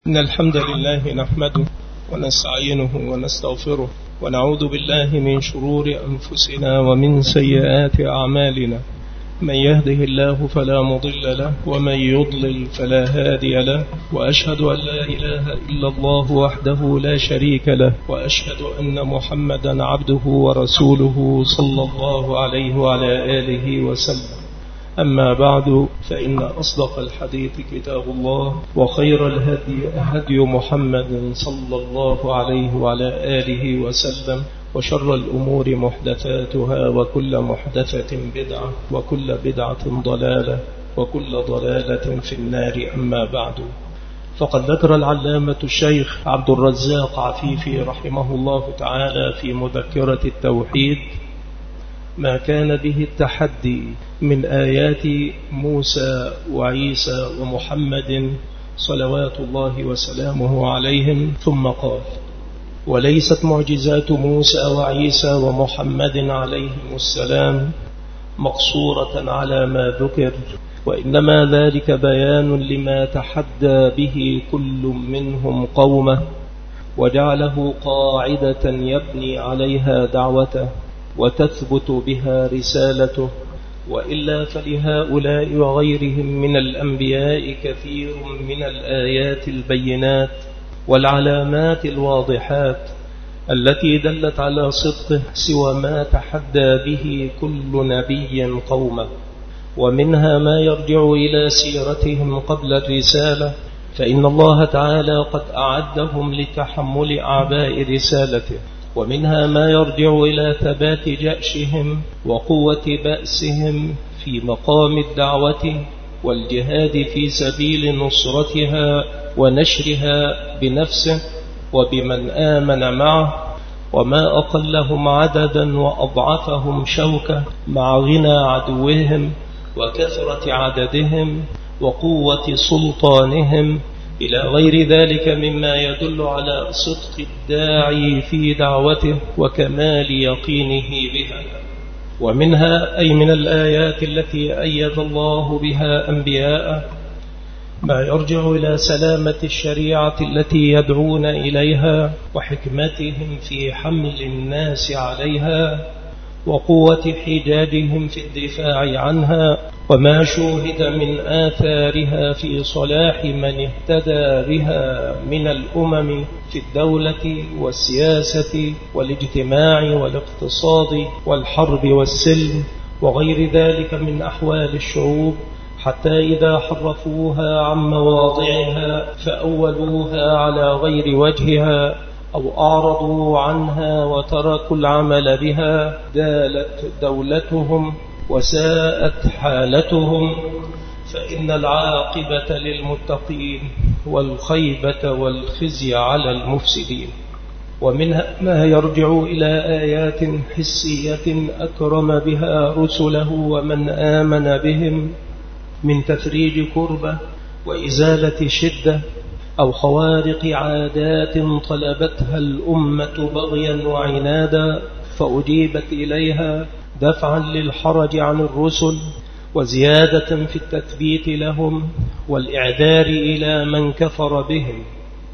إن الحمد لله نحمده ونستعينه ونستغفره ونعوذ بالله من شرور أنفسنا ومن سيئات أعمالنا. من يهده الله فلا مضل له ومن يضلل فلا هادي له، وأشهد أن لا إله إلا الله وحده لا شريك له، وأشهد أن محمدا عبده ورسوله صلى الله عليه وعلى آله وسلم. أما بعد، فإن أصدق الحديث كتاب الله، وخير الهدي هدي محمد صلى الله عليه وعلى آله وسلم، وشر الأمور محدثاتها، وكل محدثة بدعة، وكل بدعة ضلالة، وكل ضلالة في النار. أما بعد، فقد ذكر العلامة الشيخ عبد الرزاق عفيفي رحمه الله تعالى في مذكرة التوحيد ما كان به التحدي من آيات موسى وعيسى ومحمد صلوات الله وسلامه عليهم، ثم قال: وليست معجزات موسى وعيسى ومحمد عليهم السلام مقصورة على ما ذكر، وإنما ذلك بيان لما تحدى به كل منهم قومه، وجعله قاعدة يبني عليها دعوته وتثبت بها رسالته. وإلا فلهؤلاء وغيرهم من الأنبياء كثير من الآيات البينات والعلامات الواضحات التي دلت على صدقه، سوى ما تحدى به كل نبي قومه، ومنها ما يرجع إلى سيرتهم قبل الرسالة، فإن الله تعالى قد أعدهم لتحمل أعباء رسالته، ومنها ما يرجع إلى ثبات جأشهم وقوة بأسهم في مقام الدعوة والجهاد في سبيل نصرتها ونشرها بنفسه وبمن آمن معه، وما أقلهم عددا وأضعفهم شوكة مع غنى عدوهم وكثرة عددهم وقوة سلطانهم، إلى غير ذلك مما يدل على صدق الداعي في دعوته وكمال يقينه بها. ومنها، أي من الآيات التي أيد الله بها أنبياءه، ما يرجع إلى سلامة الشريعة التي يدعون إليها، وحكمتهم في حمل الناس عليها، وقوة حجاجهم في الدفاع عنها، وما شوهد من آثارها في صلاح من اهتدى بها من الأمم في الدولة والسياسة والاجتماع والاقتصاد والحرب والسلم وغير ذلك من أحوال الشعوب، حتى إذا حرفوها عن مواضعها فأولوها على غير وجهها أو أعرضوا عنها وتركوا العمل بها، دالت دولتهم وساءت حالتهم، فإن العاقبة للمتقين والخيبة والخزي على المفسدين. ومنها ما يرجع إلى آيات حسية أكرم بها رسله ومن آمن بهم من تفريج كربة وإزالة شدة، أو خوارق عادات طلبتها الأمة بغيا وعنادا فأجيبت إليها، دفعا للحرج عن الرسل وزيادة في التثبيت لهم والإعذار إلى من كفر بهم.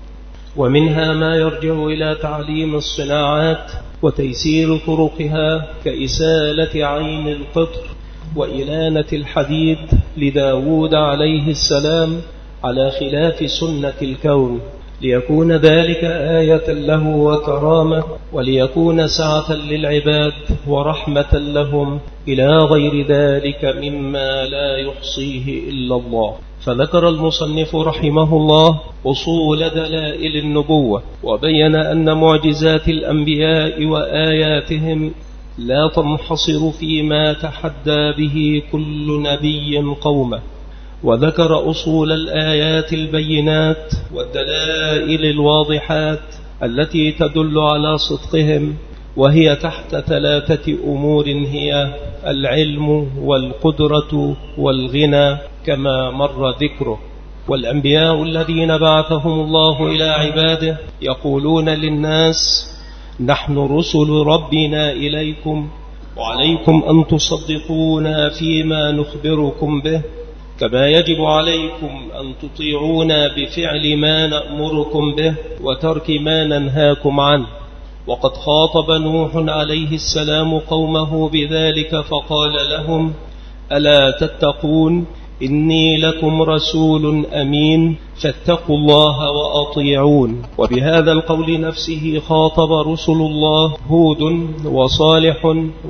ومنها ما يرجع إلى تعليم الصناعات وتيسير طرقها، كإسالة عين القطر وإلانة الحديد لداود عليه السلام على خلاف سنة الكون، ليكون ذلك آية له وكرامة، وليكون سعة للعباد ورحمة لهم، إلى غير ذلك مما لا يحصيه إلا الله. فذكر المصنف رحمه الله أصول دلائل النبوة، وبين أن معجزات الأنبياء وآياتهم لا تنحصر فيما تحدى به كل نبي قومه، وذكر أصول الآيات البينات والدلائل الواضحات التي تدل على صدقهم، وهي تحت 3 أمور، هي العلم والقدرة والغنى كما مر ذكره. والأنبياء الذين بعثهم الله إلى عباده يقولون للناس: نحن رسل ربنا إليكم، وعليكم أن تصدقونا فيما نخبركم به، كما يجب عليكم أن تطيعونا بفعل ما نأمركم به وترك ما ننهاكم عنه. وقد خاطب نوح عليه السلام قومه بذلك فقال لهم: ألا تتقون؟ إني لكم رسول أمين فاتقوا الله وأطيعون. وبهذا القول نفسه خاطب رسل الله هود وصالح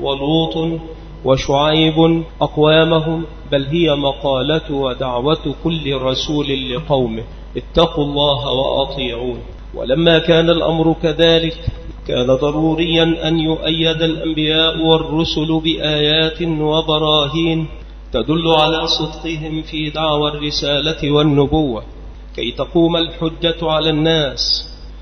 ولوط وشعيب أقوامهم، بل هي مقالة ودعوة كل رسول لقومه: اتقوا الله وأطيعون. ولما كان الأمر كذلك كان ضروريا أن يؤيد الأنبياء والرسل بآيات وبراهين تدل على صدقهم في دعوى الرسالة والنبوة، كي تقوم الحجة على الناس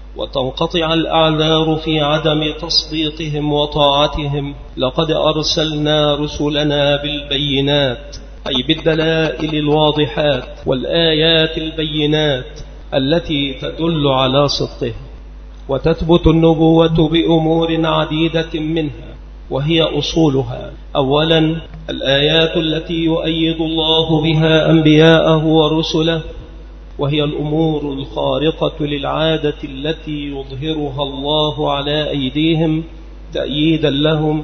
وتنقطع الأعذار في عدم تصديقهم وطاعتهم. لقد أرسلنا رسلنا بالبينات، أي بالدلائل الواضحات والآيات البينات التي تدل على صدقهم. وتثبت النبوة بأمور عديدة منها، وهي أصولها: أولا الآيات التي يؤيد الله بها أنبياءه ورسله، وهي الأمور الخارقة للعادة التي يظهرها الله على أيديهم تأييدا لهم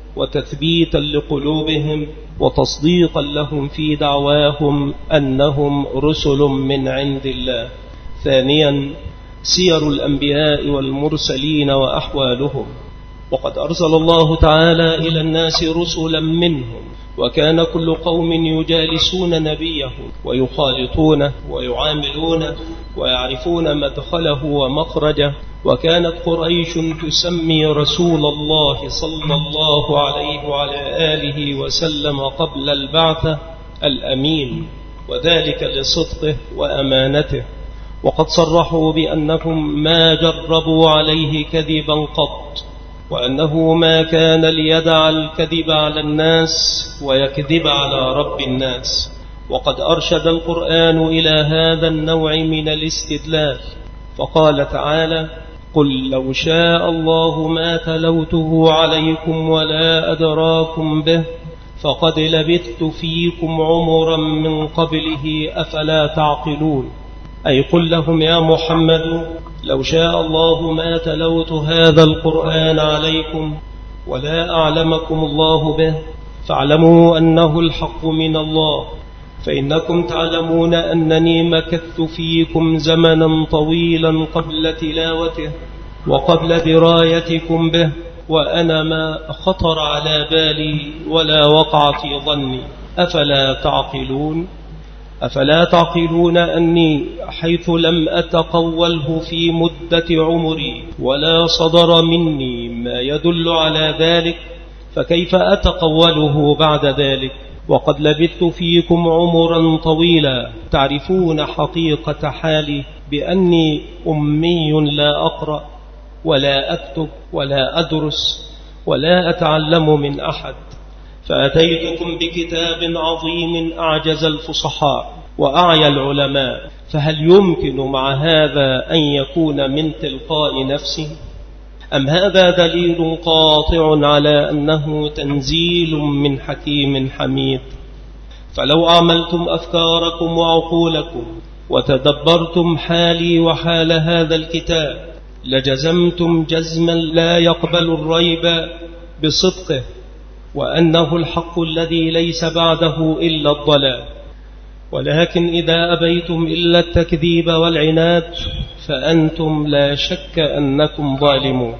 وتثبيتا لقلوبهم وتصديقا لهم في دعواهم أنهم رسل من عند الله. ثانيا سير الأنبياء والمرسلين وأحوالهم، وقد أرسل الله تعالى إلى الناس رسلا منهم، وكان كل قوم يجالسون نبيه ويخالطونه ويعاملونه ويعرفون مدخله ومخرجه. وكانت قريش تسمي رسول الله صلى الله عليه وعلى آله وسلم قبل البعثة الأمين، وذلك لصدقه وأمانته. وقد صرحوا بأنهم ما جربوا عليه كذبا قط، وأنه ما كان ليدع الكذب على الناس ويكذب على رب الناس. وقد أرشد القرآن إلى هذا النوع من الاستدلال، فقال تعالى: قل لو شاء الله ما تلوته عليكم ولا أدراكم به فقد لبثت فيكم عمرا من قبله أفلا تعقلون. أي قل لهم يا محمد: لو شاء الله ما تلوت هذا القرآن عليكم ولا أعلمكم الله به، فاعلموا أنه الحق من الله، فإنكم تعلمون أنني مكثت فيكم زمنا طويلا قبل تلاوته وقبل درايتكم به، وأنا ما خطر على بالي ولا وقع في ظني. أفلا تعقلون؟ أفلا تعقلون أني حيث لم أتقوله في مدة عمري ولا صدر مني ما يدل على ذلك، فكيف أتقوله بعد ذلك وقد لبثت فيكم عمرا طويلا؟ تعرفون حقيقة حالي بأني أمي لا أقرأ ولا أكتب ولا أدرس ولا أتعلم من أحد، فأتيتكم بكتاب عظيم أعجز الفصحاء وأعيا العلماء، فهل يمكن مع هذا أن يكون من تلقاء نفسي؟ أم هذا دليل قاطع على أنه تنزيل من حكيم حميد؟ فلو أعملتم أفكاركم وعقولكم وتدبرتم حالي وحال هذا الكتاب لجزمتم جزما لا يقبل الريب بصدقه، وأنه الحق الذي ليس بعده إلا الضلال. ولكن إذا أبيتم إلا التكذيب والعناد فأنتم لا شك أنكم ظالمون.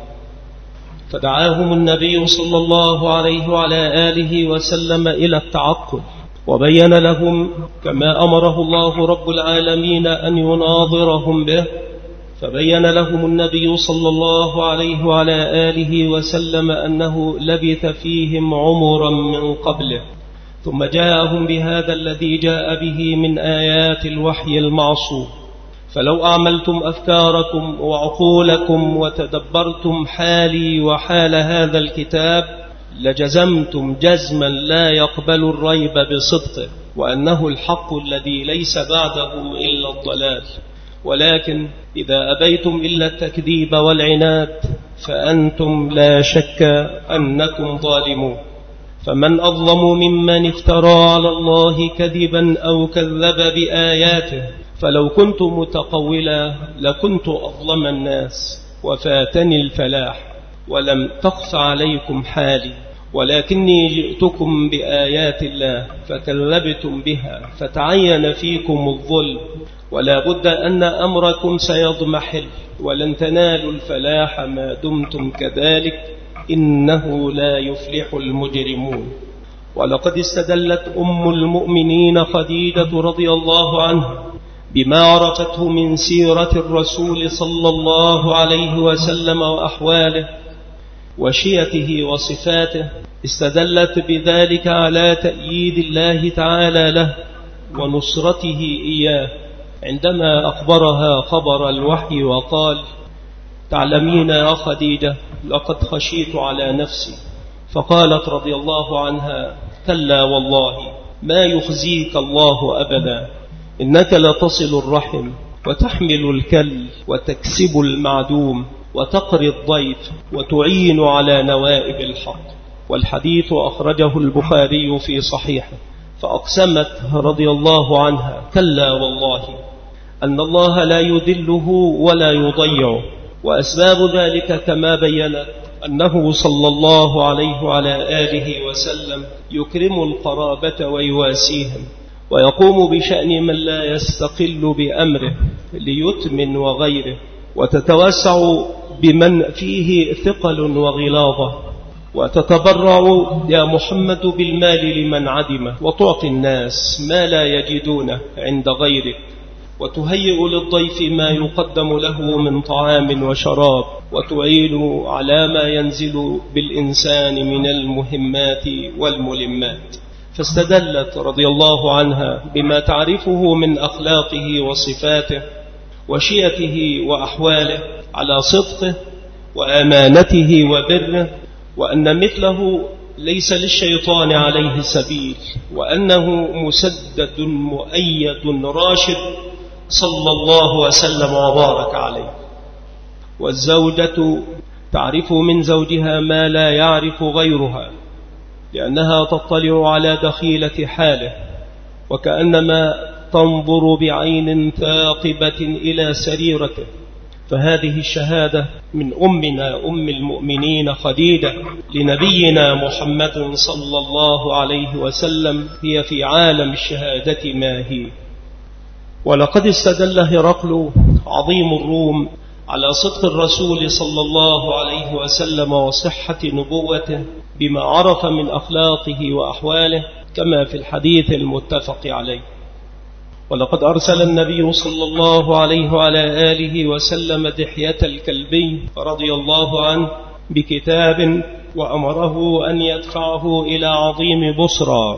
فدعاهم النبي صلى الله عليه وعلى آله وسلم إلى التعقل، وبين لهم كما أمره الله رب العالمين أن يناظرهم به، فبين لهم النبي صلى الله عليه وعلى آله وسلم أنه لبث فيهم عمرا من قبله، ثم جاءهم بهذا الذي جاء به من آيات الوحي المعصوم. فلو أعملتم أفكاركم وعقولكم وتدبرتم حالي وحال هذا الكتاب لجزمتم جزما لا يقبل الريب بصدقه، وأنه الحق الذي ليس بعده إلا الضلال. ولكن إذا أبيتم إلا التكذيب والعناد فأنتم لا شك أنكم ظالمون. فمن أظلم ممن افترى على الله كذبا أو كذب بآياته، فلو كنت متقولا لكنت أظلم الناس وفاتني الفلاح، ولم تخف عليكم حالي، ولكني جئتكم بآيات الله فكذبتم بها فتعين فيكم الظلم، ولا بد أن أمركم سيضمحل، ولن تنالوا الفلاح ما دمتم كذلك، إنه لا يفلح المجرمون. ولقد استدلت أم المؤمنين خديجة رضي الله عنها بما عرفته من سيرة الرسول صلى الله عليه وسلم وأحواله وشيته وصفاته، استدلت بذلك على تأييد الله تعالى له ونصرته إياه، عندما أخبرها خبر الوحي وقال: تعلمين يا خديجة لقد خشيت على نفسي، فقالت رضي الله عنها: كلا والله ما يخزيك الله أبدا، إنك لتصل الرحم وتحمل الكل وتكسب المعدوم وتقري الضيف وتعين على نوائب الحق. والحديث أخرجه البخاري في صحيحه. فأقسمت رضي الله عنها: كلا والله أن الله لا يذله ولا يضيعه. وأسباب ذلك كما بينت أنه صلى الله عليه وعلى آله وسلم يكرم القرابة ويواسيهم، ويقوم بشأن من لا يستقل بأمره ليتم وغيره، وتتوسع بمن فيه ثقل وغلاظة، وتتبرع يا محمد بالمال لمن عدمه، وتعطي الناس ما لا يجدونه عند غيرك، وتهيئ للضيف ما يقدم له من طعام وشراب، وتعين على ما ينزل بالإنسان من المهمات والملمات. فاستدلت رضي الله عنها بما تعرفه من أخلاقه وصفاته وشيته وأحواله على صدقه وأمانته وبره، وأن مثله ليس للشيطان عليه سبيل، وأنه مسدد مؤيد راشد صلى الله وسلم وبارك عليه. والزوجة تعرف من زوجها ما لا يعرف غيرها، لأنها تطلع على دخيلة حاله، وكأنما تنظر بعين ثاقبة إلى سريرته. فهذه الشهادة من أمنا أم المؤمنين خديجة لنبينا محمد صلى الله عليه وسلم هي في عالم الشهادة ما هي. ولقد استدل هرقل عظيم الروم على صدق الرسول صلى الله عليه وسلم وصحة نبوته بما عرف من أخلاقه وأحواله، كما في الحديث المتفق عليه. ولقد أرسل النبي صلى الله عليه وعلى آله وسلم دحية الكلبي رضي الله عنه بكتاب، وأمره أن يدفعه إلى عظيم بصرى،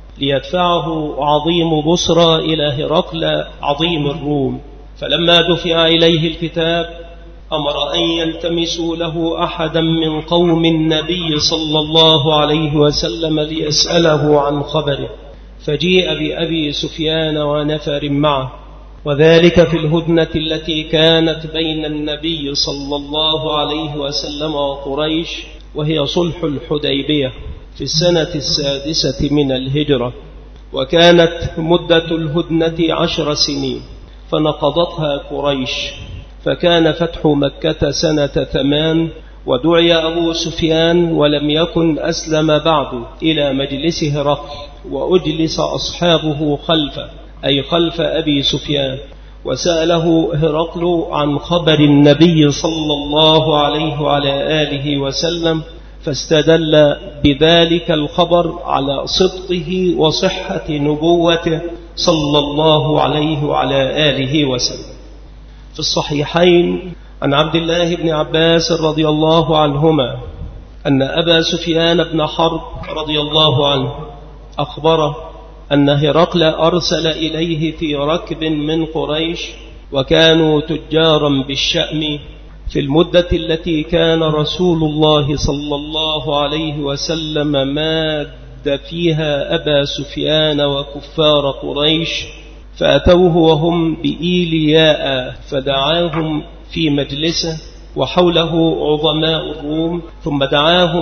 ليدفعه عظيم بصرى إلى هرقل عظيم الروم. فلما دفع إليه الكتاب أمر أن يلتمسوا له أحدا من قوم النبي صلى الله عليه وسلم ليسأله عن خبره، فجيء بأبي سفيان ونفر معه، وذلك في الهدنة التي كانت بين النبي صلى الله عليه وسلم وقريش، وهي صلح الحديبية في السنة 6 من الهجرة، وكانت مدة الهدنة 10 سنين، فنقضتها قريش، فكان فتح مكة سنة 8. ودعي أبو سفيان ولم يكن أسلم بعد إلى مجلس هرقل، وأجلس أصحابه خلفه، أي خلف أبي سفيان، وسأله هرقل عن خبر النبي صلى الله عليه وعلى آله وسلم، فاستدل بذلك الخبر على صدقه وصحة نبوته صلى الله عليه وعلى آله وسلم. في الصحيحين عن عبد الله بن عباس رضي الله عنهما أن أبا سفيان بن حرب رضي الله عنه أخبره أن هرقل أرسل إليه في ركب من قريش، وكانوا تجارا بالشأم، في المدة التي كان رسول الله صلى الله عليه وسلم ماد فيها أبا سفيان وكفار قريش، فأتوه وهم بإيلياء فدعاهم في مجلسه، وحوله عظماء الروم، ثم دعاهم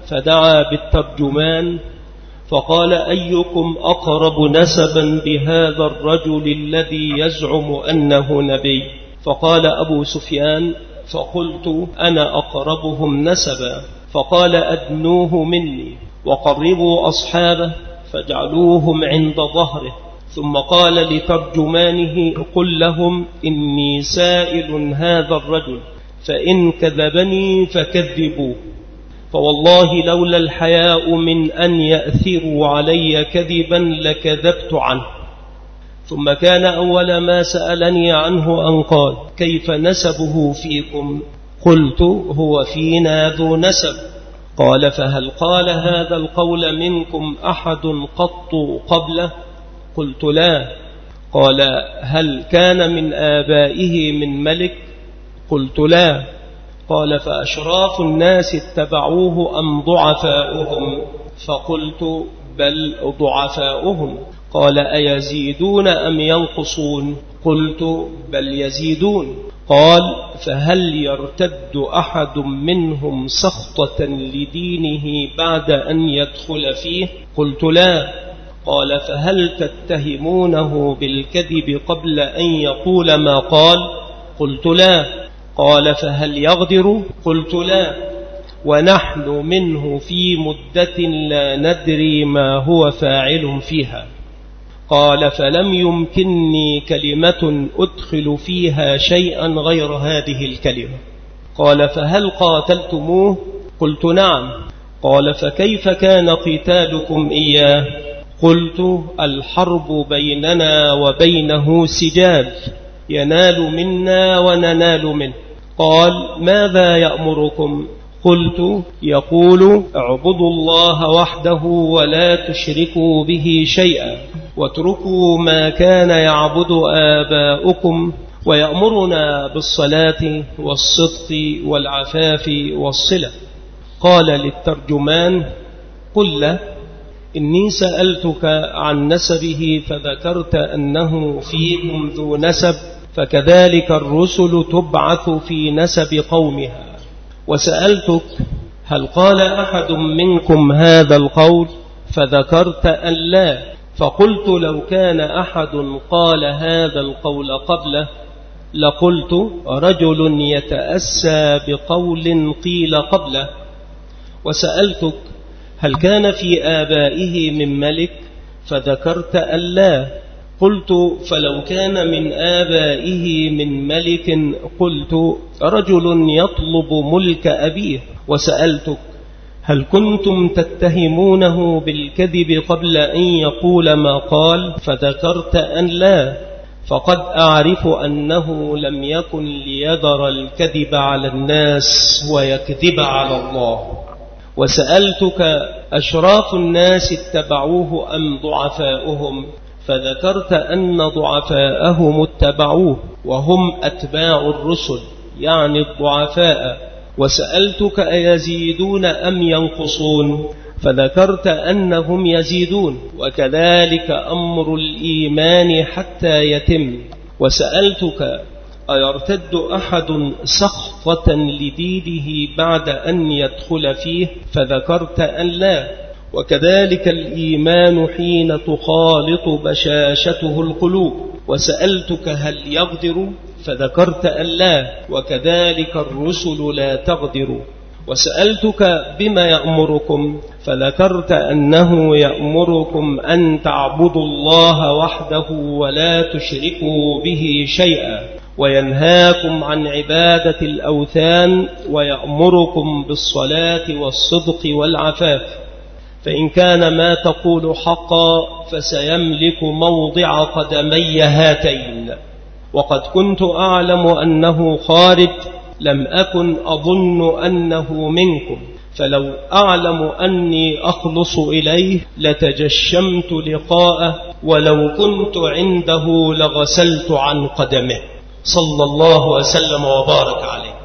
فدعا بالترجمان فقال: أيكم أقرب نسبا بهذا الرجل الذي يزعم أنه نبي؟ فقال أبو سفيان: فقلت: أنا أقربهم نسبا. فقال: أدنوه مني وقربوا أصحابه فاجعلوهم عند ظهره. ثم قال لترجمانه: قل لهم إني سائل هذا الرجل، فإن كذبني فكذبوه، فوالله لولا الحياء من أن يأثروا علي كذبا لكذبت عنه. ثم كان أول ما سألني عنه أن قال: كيف نسبه فيكم؟ قلت: هو فينا ذو نسب. قال: فهل قال هذا القول منكم أحد قط قبله؟ قلت: لا. قال: هل كان من آبائه من ملك؟ قلت: لا. قال: فأشراف الناس اتبعوه أم ضعفاؤهم؟ فقلت: بل ضعفاؤهم. قال: أيزيدون أم ينقصون؟ قلت: بل يزيدون. قال: فهل يرتد أحد منهم سخطة لدينه بعد أن يدخل فيه؟ قلت: لا. قال: فهل تتهمونه بالكذب قبل أن يقول ما قال؟ قلت: لا. قال: فهل يغدر؟ قلت: لا. ونحن منه في مدة لا ندري ما هو فاعل فيها. قال: فلم يمكنني كلمة أدخل فيها شيئا غير هذه الكلمة. قال: فهل قاتلتموه؟ قلت: نعم. قال: فكيف كان قتالكم إياه؟ قلت: الحرب بيننا وبينه سجال، ينال منا وننال منه. قال: ماذا يأمركم؟ قلت: يقول: اعبدوا الله وحده ولا تشركوا به شيئا واتركوا ما كان يعبد آباؤكم، ويأمرنا بالصلاة والصدق والعفاف والصلة. قال للترجمان: قل له إني سألتك عن نسبه فذكرت أنه فيكم ذو نسب، فكذلك الرسل تبعث في نسب قومها. وسألتك: هل قال أحد منكم هذا القول؟ فذكرت أن لا. فقلت: لو كان أحد قال هذا القول قبله لقلت: رجل يتأسى بقول قيل قبله. وسألتك: هل كان في آبائه من ملك؟ فذكرت أن لا. قلت: فلو كان من آبائه من ملك قلت: رجل يطلب ملك أبيه. وسألتك: هل كنتم تتهمونه بالكذب قبل أن يقول ما قال؟ فذكرت أن لا. فقد أعرف أنه لم يكن ليذر الكذب على الناس ويكذب على الله. وسألتك: أشراف الناس اتبعوه أم ضعفاؤهم؟ فذكرت أن ضعفاءهم اتبعوه وهم أتباع الرسل، يعني الضعفاء. وسألتك: أيزيدون أم ينقصون؟ فذكرت أنهم يزيدون، وكذلك أمر الإيمان حتى يتم. وسألتك: أيرتد أحد سخطة لدينه بعد أن يدخل فيه؟ فذكرت أن لا. وكذلك الإيمان حين تخالط بشاشته القلوب. وسألتك: هل يغدر؟ فذكرت أن لا. وكذلك الرسل لا تغدر. وسألتك: بما يأمركم؟ فذكرت أنه يأمركم أن تعبدوا الله وحده ولا تشركوا به شيئا، وينهاكم عن عبادة الأوثان، ويأمركم بالصلاة والصدق والعفاف. فإن كان ما تقول حقا فسيملك موضع قدمي هاتين. وقد كنت أعلم أنه خارج، لم أكن أظن أنه منكم، فلو أعلم أني أخلص إليه لتجشمت لقاءه، ولو كنت عنده لغسلت عن قدمه، صلى الله وسلم وبارك عليه.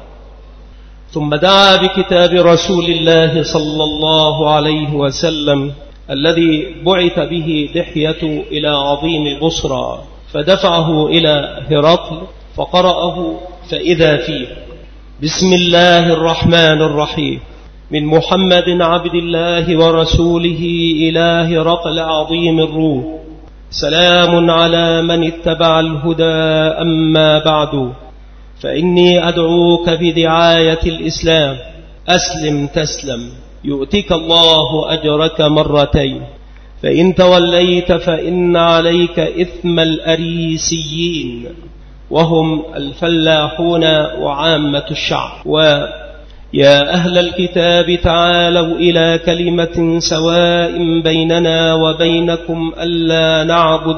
ثم دعا بكتاب رسول الله صلى الله عليه وسلم الذي بعث به دحية إلى عظيم بصرى، فدفعه إلى هرقل فقرأه، فإذا فيه: بسم الله الرحمن الرحيم، من محمد عبد الله ورسوله إلى هرقل عظيم الروم. سلام على من اتبع الهدى. أما بعد، فإني أدعوك بدعاية الإسلام، أسلم تسلم يؤتك الله أجرك مرتين، فإن توليت فإن عليك إثم الأريسيين، وهم الفلاحون وعامة الشعب. ويا أهل الكتاب تعالوا إلى كلمة سواء بيننا وبينكم ألا نعبد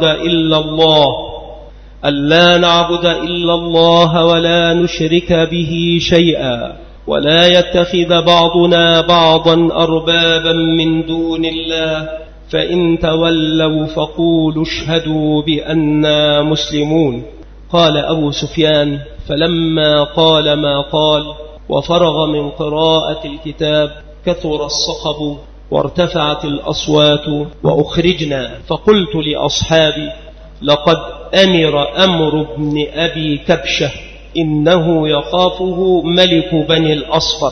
إلا الله ولا نشرك به شيئا، ولا يتخذ بعضنا بعضا أربابا من دون الله، فإن تولوا فقولوا اشهدوا بأننا مسلمون. قال أبو سفيان: فلما قال ما قال وفرغ من قراءة الكتاب كثر الصخب وارتفعت الأصوات وأخرجنا، فقلت لأصحابي: لقد أمر أمر بن أبي كبشة، إنه يخافه ملك بني الأصفر،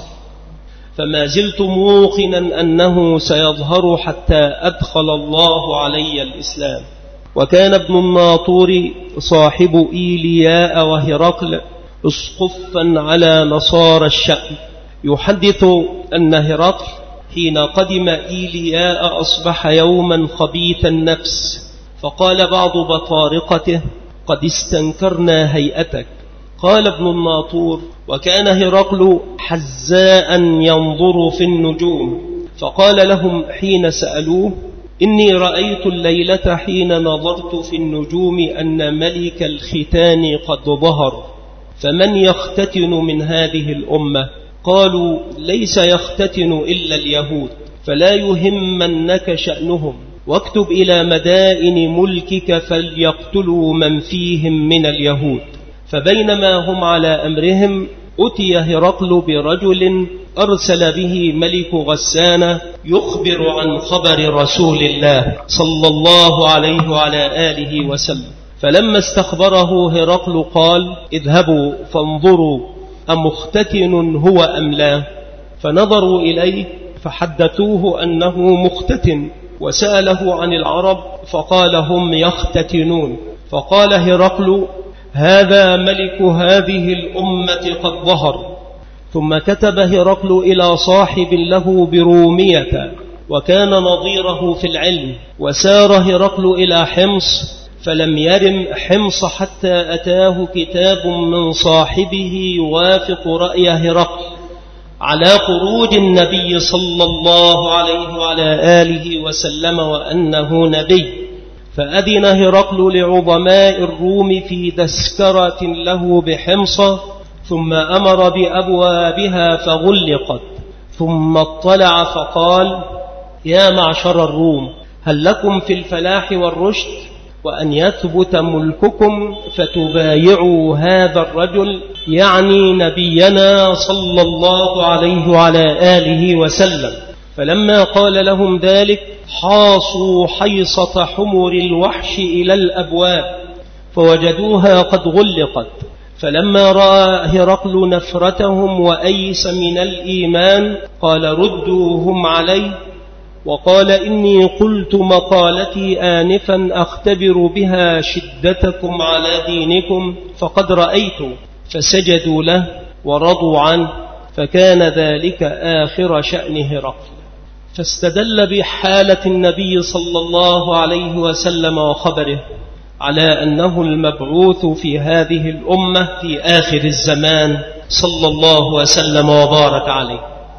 فما زلت موقنا أنه سيظهر حتى أدخل الله علي الإسلام. وكان ابن الناطور صاحب إيلياء وهرقل اسقفا على نصارى الشأم، يحدث أن هرقل حين قدم إيلياء أصبح يوما خبيث النفس، فقال بعض بطارقته: قد استنكرنا هيئتك. قال ابن الناطور: وكان هرقل حزاء ينظر في النجوم، فقال لهم حين سألوه: إني رأيت الليلة حين نظرت في النجوم أن ملك الختان قد ظهر، فمن يختتن من هذه الأمة؟ قالوا: ليس يختتن إلا اليهود، فلا يهمنك شأنهم، واكتب إلى مدائن ملكك فليقتلوا من فيهم من اليهود. فبينما هم على أمرهم أتي هرقل برجل أرسل به ملك غسان يخبر عن خبر رسول الله صلى الله عليه وعلى آله وسلم. فلما استخبره هرقل قال: اذهبوا فانظروا أمختتن هو أم لا؟ فنظروا إليه فحدثوه أنه مختتن، وسأله عن العرب فقال: هم يختتنون. فقال هرقل: هذا ملك هذه الأمة قد ظهر. ثم كتب هرقل إلى صاحب له برومية وكان نظيره في العلم، وسار هرقل إلى حمص، فلم يرم حمص حتى أتاه كتاب من صاحبه يوافق رأي هرقل على خروج النبي صلى الله عليه وعلى آله وسلم وأنه نبي. فأذن هرقل لعظماء الروم في تذكرة له بحمص، ثم أمر بأبوابها فغلقت، ثم اطلع فقال: يا معشر الروم، هل لكم في الفلاح والرشد وأن يثبت ملككم فتبايعوا هذا الرجل، يعني نبينا صلى الله عليه وعلى آله وسلم؟ فلما قال لهم ذلك حاصوا حيصة حمر الوحش إلى الأبواب فوجدوها قد غلقت. فلما رأى هرقل نفرتهم وأيس من الإيمان قال: ردوهم علي. وقال: إني قلت مقالتي آنفا أختبر بها شدتكم على دينكم، فقد رأيت. فسجدوا له ورضوا عنه، فكان ذلك آخر شأن هرقل. فاستدل بحالة النبي صلى الله عليه وسلم وخبره على أنه المبعوث في هذه الأمة في آخر الزمان صلى الله وسلم وبارك عليه.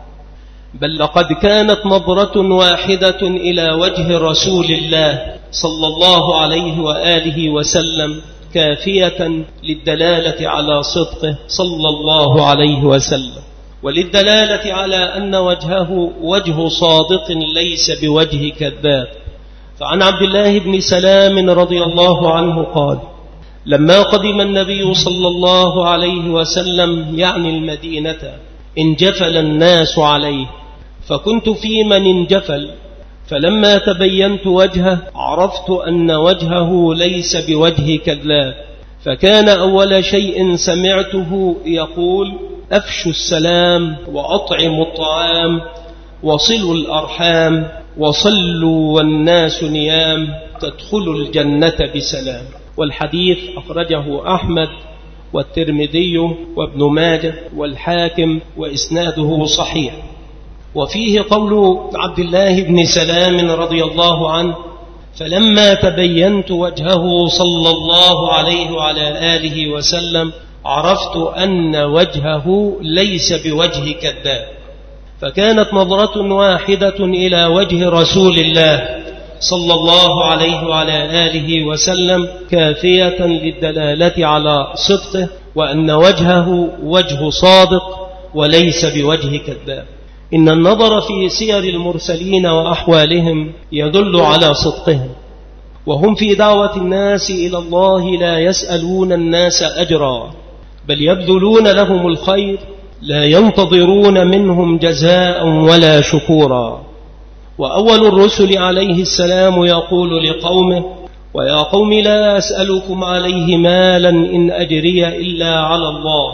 بل لقد كانت نظرة واحدة إلى وجه رسول الله صلى الله عليه وآله وسلم كافية للدلالة على صدقه صلى الله عليه وسلم، وللدلالة على أن وجهه وجه صادق ليس بوجه كذاب. فعن عبد الله بن سلام رضي الله عنه قال: لما قدم النبي صلى الله عليه وسلم يعني المدينة انجفل الناس عليه، فكنت في من انجفل، فلما تبينت وجهه عرفت أن وجهه ليس بوجه كذاب، فكان أول شيء سمعته يقول: أفشوا السلام وأطعموا الطعام وصلوا الأرحام وصلوا والناس نيام تدخلوا الجنة بسلام. والحديث أخرجه أحمد والترمذي وابن ماجه والحاكم وإسناده صحيح. وفيه قول عبد الله بن سلام رضي الله عنه: فلما تبينت وجهه صلى الله عليه وعلى آله وسلم عرفت أن وجهه ليس بوجه كذاب. فكانت نظرة واحدة إلى وجه رسول الله صلى الله عليه وعلى آله وسلم كافية للدلالة على صدقه، وأن وجهه وجه صادق وليس بوجه كذاب. إن النظر في سير المرسلين وأحوالهم يدل على صدقهم، وهم في دعوة الناس إلى الله لا يسألون الناس أجرا، بل يبذلون لهم الخير، لا ينتظرون منهم جزاء ولا شكورا. وأول الرسل عليه السلام يقول لقومه: ويا قوم لا أسألكم عليه مالا إن أجري إلا على الله.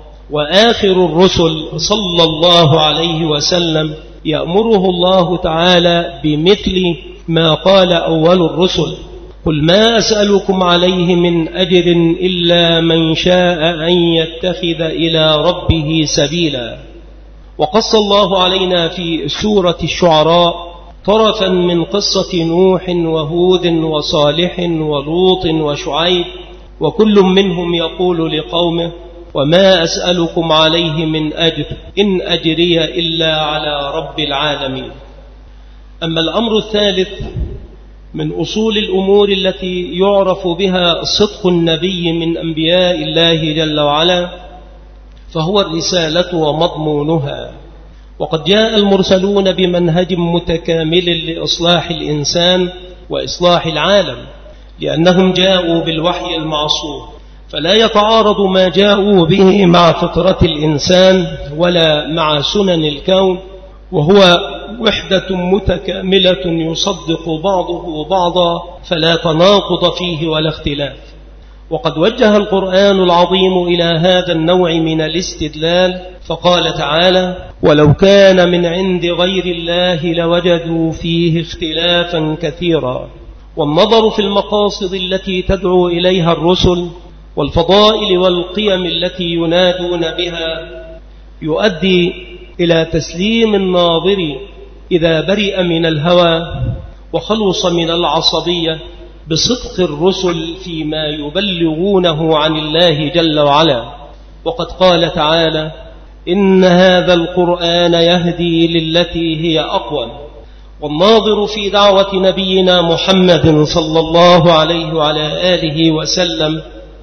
وآخر الرسل صلى الله عليه وسلم يأمره الله تعالى بمثل ما قال أول الرسل: قل ما أسألكم عليه من أجر إلا من شاء أن يتخذ إلى ربه سبيلا. وقص الله علينا في سورة الشعراء طرفا من قصة نوح وهود وصالح ولوط وشعيب، وكل منهم يقول لقومه: وما أسألكم عليه من أجر إن أجري إلا على رب العالمين. أما الأمر الثالث من أصول الأمور التي يعرف بها صدق النبي من أنبياء الله جل وعلا فهو الرسالة ومضمونها. وقد جاء المرسلون بمنهج متكامل لإصلاح الإنسان وإصلاح العالم، لأنهم جاءوا بالوحي المعصوم، فلا يتعارض ما جاءوا به مع فطرة الإنسان ولا مع سنن الكون، وهو وحدة متكاملة يصدق بعضه بعضا، فلا تناقض فيه ولا اختلاف. وقد وجه القرآن العظيم إلى هذا النوع من الاستدلال، فقال تعالى: ولو كان من عند غير الله لوجدوا فيه اختلافا كثيرا. والنظر في المقاصد التي تدعو إليها الرسل والفضائل والقيم التي ينادون بها يؤدي إلى تسليم الناظر إذا برئ من الهوى وخلص من العصبية بصدق الرسل فيما يبلغونه عن الله جل وعلا. وقد قال تعالى: إن هذا القرآن يهدي للتي هي أقوم. والناظر في دعوة نبينا محمد صلى الله عليه وعلى آله وسلم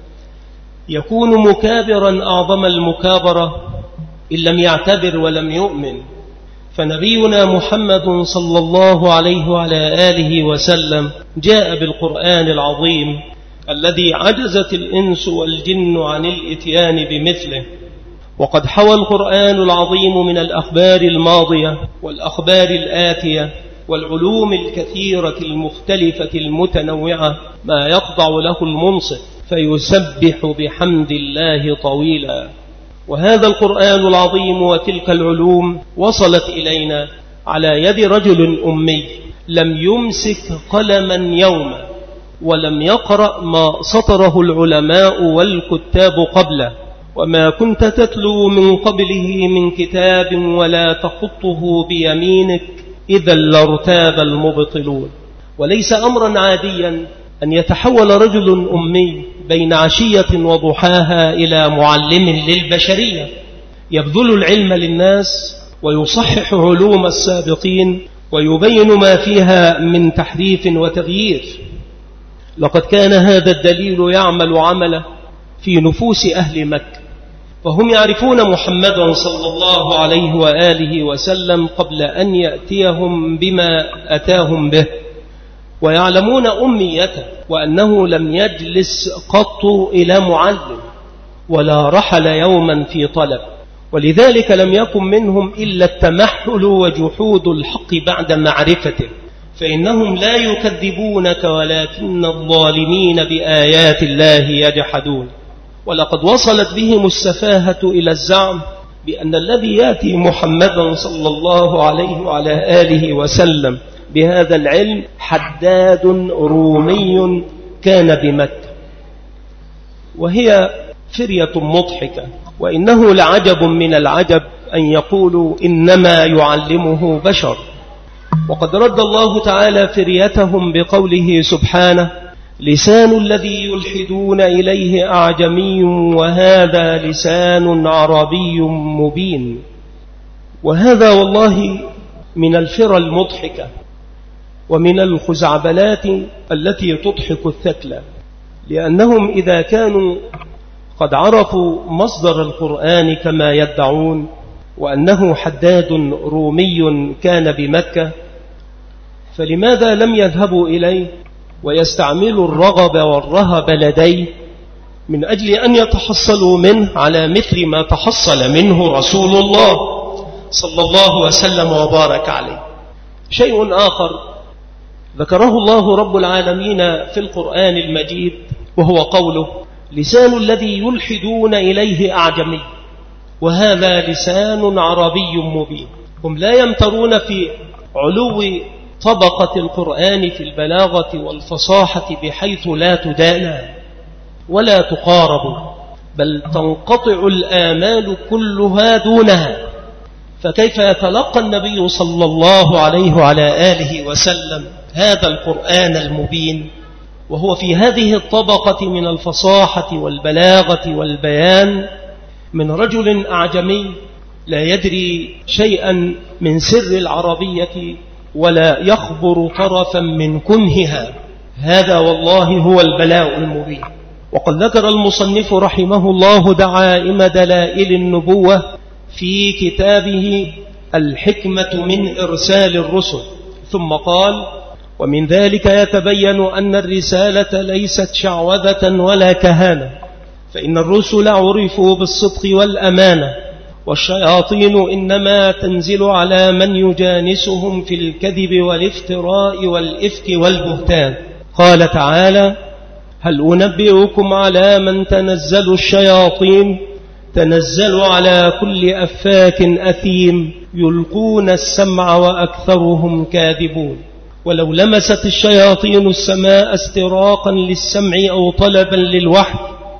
يكون مكابرا أعظم المكابرة إن لم يعتبر ولم يؤمن. فنبينا محمد صلى الله عليه وعلى آله وسلم جاء بالقرآن العظيم الذي عجزت الإنس والجن عن الإتيان بمثله. وقد حوى القرآن العظيم من الأخبار الماضية والأخبار الآتية والعلوم الكثيرة المختلفة المتنوعة ما يخضع له المنصت فيسبح بحمد الله طويلا. وهذا القرآن العظيم وتلك العلوم وصلت إلينا على يد رجل أمي لم يمسك قلما يوما ولم يقرأ ما سطره العلماء والكتاب قبله، وما كنت تتلو من قبله من كتاب ولا تخطه بيمينك إذا لارتاب المبطلون. وليس أمرا عاديا أن يتحول رجل أمي بين عشية وضحاها إلى معلم للبشرية يبذل العلم للناس ويصحح علوم السابقين ويبين ما فيها من تحريف وتغيير. لقد كان هذا الدليل يعمل عمله في نفوس أهل مكة، فهم يعرفون محمدا صلى الله عليه وآله وسلم قبل أن يأتيهم بما أتاهم به، ويعلمون أميته وأنه لم يجلس قط إلى معلم ولا رحل يوما في طلب، ولذلك لم يكن منهم إلا التمحل وجحود الحق بعد معرفته، فإنهم لا يكذبونك ولكن الظالمين بآيات الله يجحدون. ولقد وصلت بهم السفاهة إلى الزعم بأن الذي يأتي محمدا صلى الله عليه وعلى آله وسلم بهذا العلم حداد رومي كان بمكة، وهي فرية مضحكة، وإنه لعجب من العجب أن يقولوا إنما يعلمه بشر. وقد رد الله تعالى فريتهم بقوله سبحانه: لسان الذي يلحدون إليه أعجمي وهذا لسان عربي مبين. وهذا والله من الفرى المضحكة ومن الخزعبلات التي تضحك الثكلى، لأنهم إذا كانوا قد عرفوا مصدر القرآن كما يدعون وأنه حداد رومي كان بمكة، فلماذا لم يذهبوا إليه ويستعملوا الرغب والرهب لديه من أجل أن يتحصلوا منه على مثل ما تحصل منه رسول الله صلى الله وسلم وبارك عليه؟ شيء آخر ذكره الله رب العالمين في القرآن المجيد، وهو قوله: لسان الذي يلحدون إليه أعجمي وهذا لسان عربي مبين. هم لا يمترون في علو طبقة القرآن في البلاغة والفصاحة بحيث لا تدانى ولا تقارب، بل تنقطع الآمال كلها دونها. فكيف يتلقى النبي صلى الله عليه وعلى آله وسلم هذا القرآن المبين وهو في هذه الطبقة من الفصاحة والبلاغة والبيان من رجل أعجمي لا يدري شيئا من سر العربية ولا يخبر طرفا من كنهها؟ هذا والله هو البلاء المبين. وقد ذكر المصنف رحمه الله دعائم دلائل النبوة في كتابه الحكمة من إرسال الرسل، ثم قال: ومن ذلك يتبين أن الرسالة ليست شعوذة ولا كهانة، فإن الرسل عرفوا بالصدق والأمانة، والشياطين إنما تنزل على من يجانسهم في الكذب والافتراء والإفك والبهتان. قال تعالى: هل أنبئكم على من تنزل الشياطين؟ تنزل على كل أفاك أثيم يلقون السمع وأكثرهم كاذبون. ولو لمست الشياطين السماء استراقا للسمع أو طلبا للوحي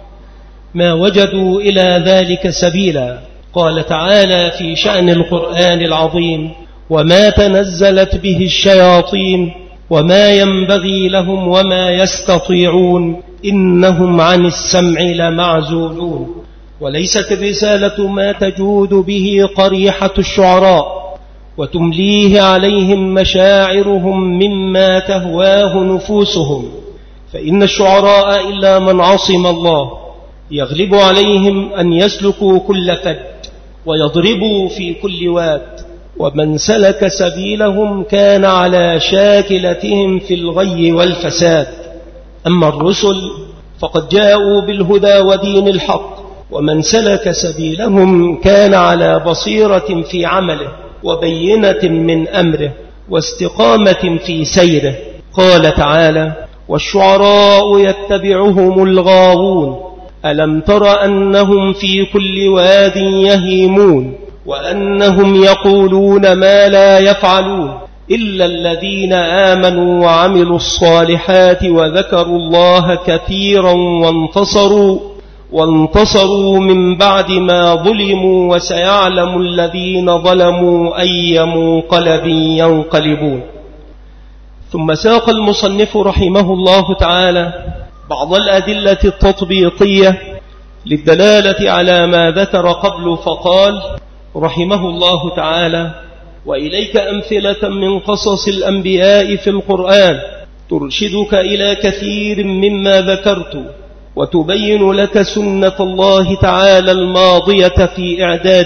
ما وجدوا إلى ذلك سبيلا. قال تعالى في شأن القرآن العظيم: وما تنزلت به الشياطين وما ينبغي لهم وما يستطيعون إنهم عن السمع لمعزولون. وليست الرسالة ما تجود به قريحة الشعراء وتمليه عليهم مشاعرهم مما تهواه نفوسهم، فإن الشعراء إلا من عصم الله يغلب عليهم أن يسلكوا كل فج ويضربوا في كل واد، ومن سلك سبيلهم كان على شاكلتهم في الغي والفساد. أما الرسل فقد جاءوا بالهدى ودين الحق، ومن سلك سبيلهم كان على بصيرة في عمله وبينة من أمره واستقامة في سيره. قال تعالى: والشعراء يتبعهم الغاوون ألم تر أنهم في كل واد يهيمون وأنهم يقولون ما لا يفعلون إلا الذين آمنوا وعملوا الصالحات وذكروا الله كثيرا وانتصروا من بعد ما ظلموا وسيعلم الذين ظلموا أي منقلب ينقلبون. ثم ساق المصنف رحمه الله تعالى بعض الأدلة التطبيقية للدلالة على ما ذكر قبل، فقال رحمه الله تعالى: وإليك أمثلة من قصص الأنبياء في القرآن ترشدك إلى كثير مما ذكرت وتبين لك سنة الله تعالى الماضية في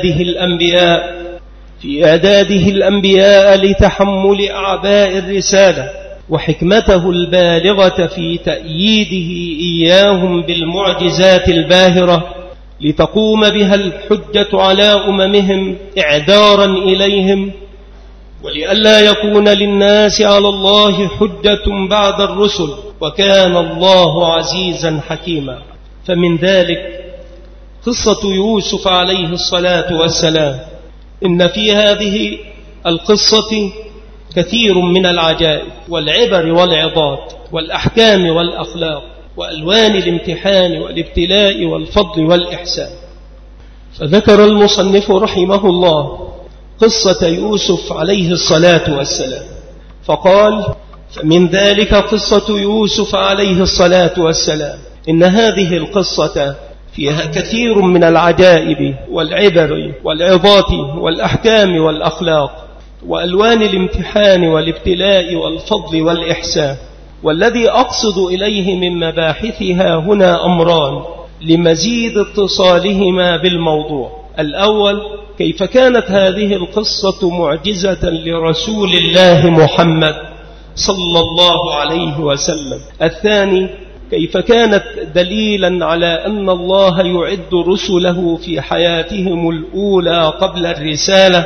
إعداده الأنبياء لتحمل أعباء الرسالة، وحكمته البالغة في تأييده إياهم بالمعجزات الباهرة لتقوم بها الحجة على أممهم إعذارا إليهم، ولئلا يكون للناس على الله حجة بعد الرسل، وكان الله عزيزا حكيما. فمن ذلك قصة يوسف عليه الصلاة والسلام. إن في هذه القصة كثير من العجائب والعبر والعظات والأحكام والأخلاق وألوان الامتحان والابتلاء والفضل والإحسان. فذكر المصنف رحمه الله قصة يوسف عليه الصلاة والسلام فقال: فمن ذلك قصة يوسف عليه الصلاة والسلام. إن هذه القصة فيها كثير من العجائب والعبر والعظات والأحكام والأخلاق وألوان الامتحان والابتلاء والفضل والإحسان. والذي أقصد إليه من مباحثها هنا أمران لمزيد اتصالهما بالموضوع. الأول: كيف كانت هذه القصة معجزة لرسول الله محمد صلى الله عليه وسلم. الثاني: كيف كانت دليلا على أن الله يعد رسله في حياتهم الأولى قبل الرسالة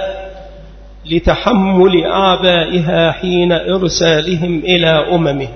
لتحمل أعبائها حين إرسالهم إلى أممهم.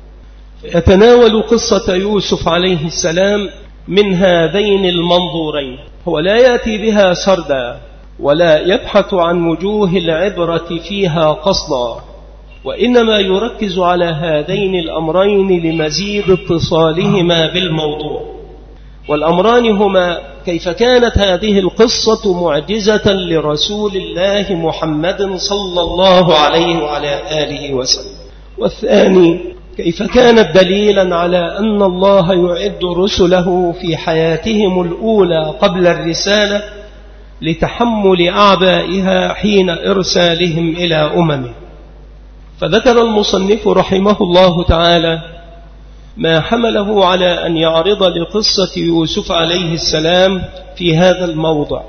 يتناول قصة يوسف عليه السلام من هذين المنظورين. هو لا يأتي بها سردا ولا يبحث عن وجوه العبرة فيها قصدا، وإنما يركز على هذين الأمرين لمزيد اتصالهما بالموضوع. والأمران هما: كيف كانت هذه القصة معجزة لرسول الله محمد صلى الله عليه وعلى آله وسلم. والثاني: كيف كانت دليلا على أن الله يعد رسله في حياتهم الأولى قبل الرسالة لتحمل أعبائها حين إرسالهم إلى أممه. فذكر المصنف رحمه الله تعالى ما حمله على أن يعرض لقصة يوسف عليه السلام في هذا الموضع.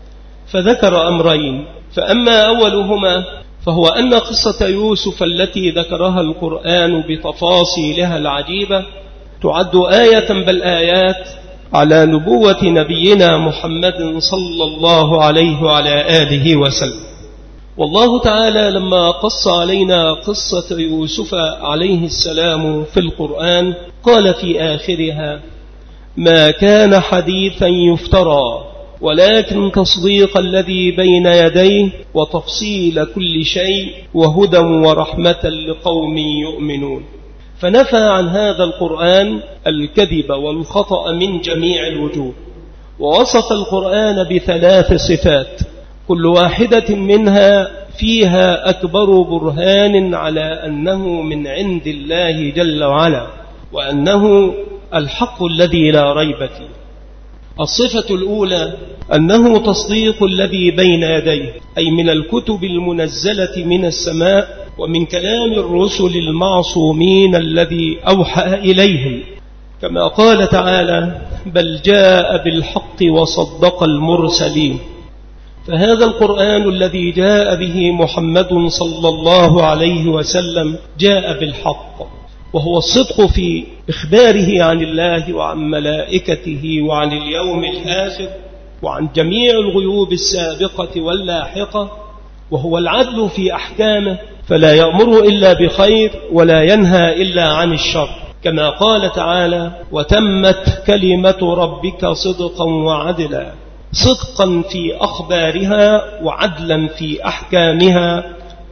فذكر أمرين: فأما أولهما فهو أن قصة يوسف التي ذكرها القرآن بتفاصيلها العجيبة تعد آية بل آيات على نبوة نبينا محمد صلى الله عليه وعلى آله وسلم. والله تعالى لما قص علينا قصة يوسف عليه السلام في القرآن قال في آخرها: ما كان حديثا يفترى ولكن تصديق الذي بين يديه وتفصيل كل شيء وهدى ورحمة لقوم يؤمنون. فنفى عن هذا القرآن الكذب والخطأ من جميع الوجوه، ووصف القرآن بثلاث صفات كل واحدة منها فيها أكبر برهان على أنه من عند الله جل وعلا وأنه الحق الذي لا ريب فيه. الصفة الأولى أنه تصديق الذي بين يديه، أي من الكتب المنزلة من السماء ومن كلام الرسل المعصومين الذي أوحى إليهم، كما قال تعالى: بل جاء بالحق وصدق المرسلين. فهذا القرآن الذي جاء به محمد صلى الله عليه وسلم جاء بالحق، وهو الصدق في إخباره عن الله وعن ملائكته وعن اليوم الآخر وعن جميع الغيوب السابقة واللاحقة، وهو العدل في أحكامه فلا يأمر إلا بخير ولا ينهى إلا عن الشر، كما قال تعالى: وتمت كلمة ربك صدقا وعدلا، صدقا في أخبارها وعدلا في أحكامها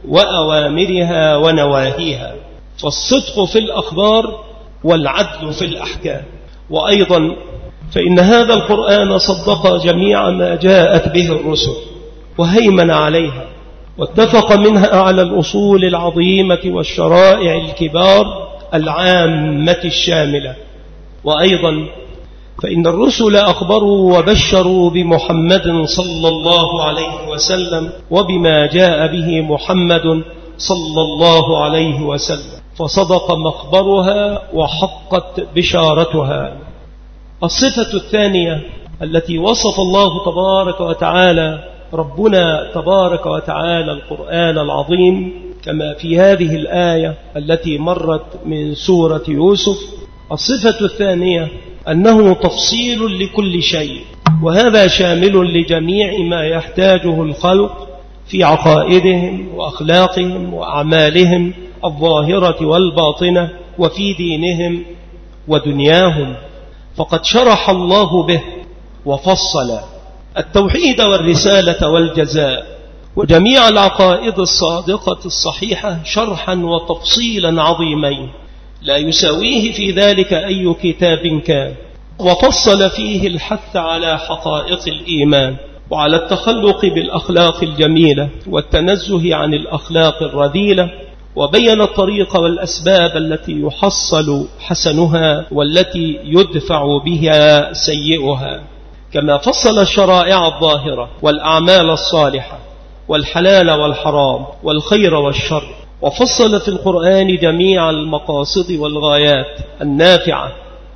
وأوامرها ونواهيها. فالصدق في الأخبار والعدل في الأحكام. وأيضا فإن هذا القرآن صدق جميع ما جاءت به الرسل وهيمن عليها، واتفق منها على الأصول العظيمة والشرائع الكبار العامة الشاملة. وأيضا فإن الرسل أخبروا وبشروا بمحمد صلى الله عليه وسلم وبما جاء به محمد صلى الله عليه وسلم، فصدق مخبرها وحقت بشارتها. الصفة الثانية التي وصف الله تبارك وتعالى ربنا تبارك وتعالى القرآن العظيم كما في هذه الآية التي مرت من سورة يوسف. الصفة الثانية أنه تفصيل لكل شيء، وهذا شامل لجميع ما يحتاجه الخلق في عقائدهم وأخلاقهم وأعمالهم الظاهرة والباطنة وفي دينهم ودنياهم، فقد شرح الله به وفصل التوحيد والرسالة والجزاء وجميع العقائد الصادقة الصحيحة شرحا وتفصيلا عظيمين لا يساويه في ذلك أي كتاب كان، وفصل فيه الحث على حقائق الإيمان وعلى التخلق بالأخلاق الجميلة والتنزه عن الأخلاق الرذيلة، وبين الطريق والأسباب التي يحصل حسنها والتي يدفع بها سيئها، كما فصل الشرائع الظاهرة والأعمال الصالحة والحلال والحرام والخير والشر، وفصل في القرآن جميع المقاصد والغايات النافعة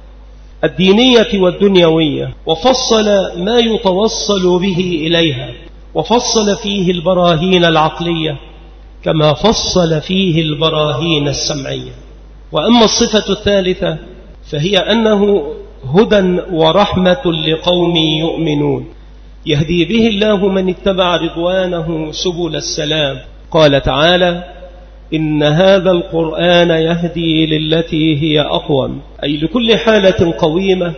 الدينية والدنيوية، وفصل ما يتوصل به إليها، وفصل فيه البراهين العقلية كما فصل فيه البراهين السمعية. وأما الصفة الثالثة فهي أنه هدى ورحمة لقوم يؤمنون يهدي به الله من اتبع رضوانه سبل السلام. قال تعالى: إن هذا القرآن يهدي للتي هي أقوم، أي لكل حالة قويمة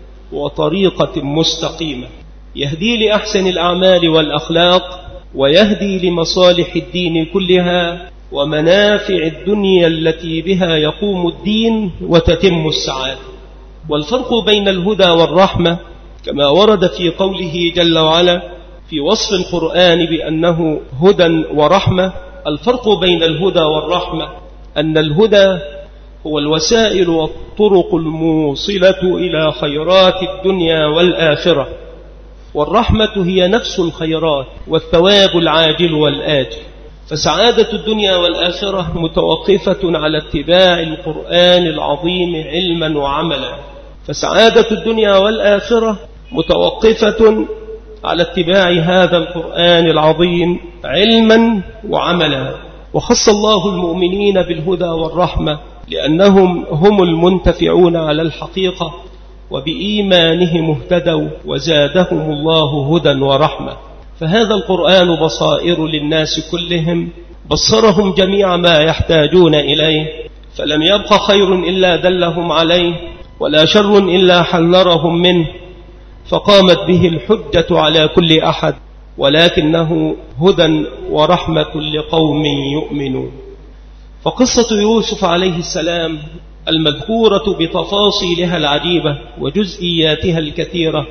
وطريقة مستقيمة، يهدي لأحسن الأعمال والأخلاق، ويهدي لمصالح الدين كلها ومنافع الدنيا التي بها يقوم الدين وتتم السعادة. والفرق بين الهدى والرحمة كما ورد في قوله جل وعلا في وصف القرآن بأنه هدى ورحمة، الفرق بين الهدى والرحمة أن الهدى هو الوسائل والطرق الموصلة إلى خيرات الدنيا والآخرة، والرحمة هي نفس الخيرات والثواب العاجل والآجل. فسعادة الدنيا والآخرة متوقفة على اتباع القرآن العظيم علما وعملا، فسعادة الدنيا والآخرة متوقفة على اتباع هذا القرآن العظيم علما وعملا. وخص الله المؤمنين بالهدى والرحمة لأنهم هم المنتفعون على الحقيقة، وبإيمانهم اهتدوا وزادهم الله هدى ورحمة. فهذا القرآن بصائر للناس كلهم، بصرهم جميع ما يحتاجون إليه، فلم يبق خير إلا دلهم عليه، ولا شر إلا حذرهم منه، فقامت به الحجة على كل أحد، ولكنه هدى ورحمة لقوم يؤمنون. فقصة يوسف عليه السلام المذكورة بتفاصيلها العجيبة وجزئياتها الكثيرة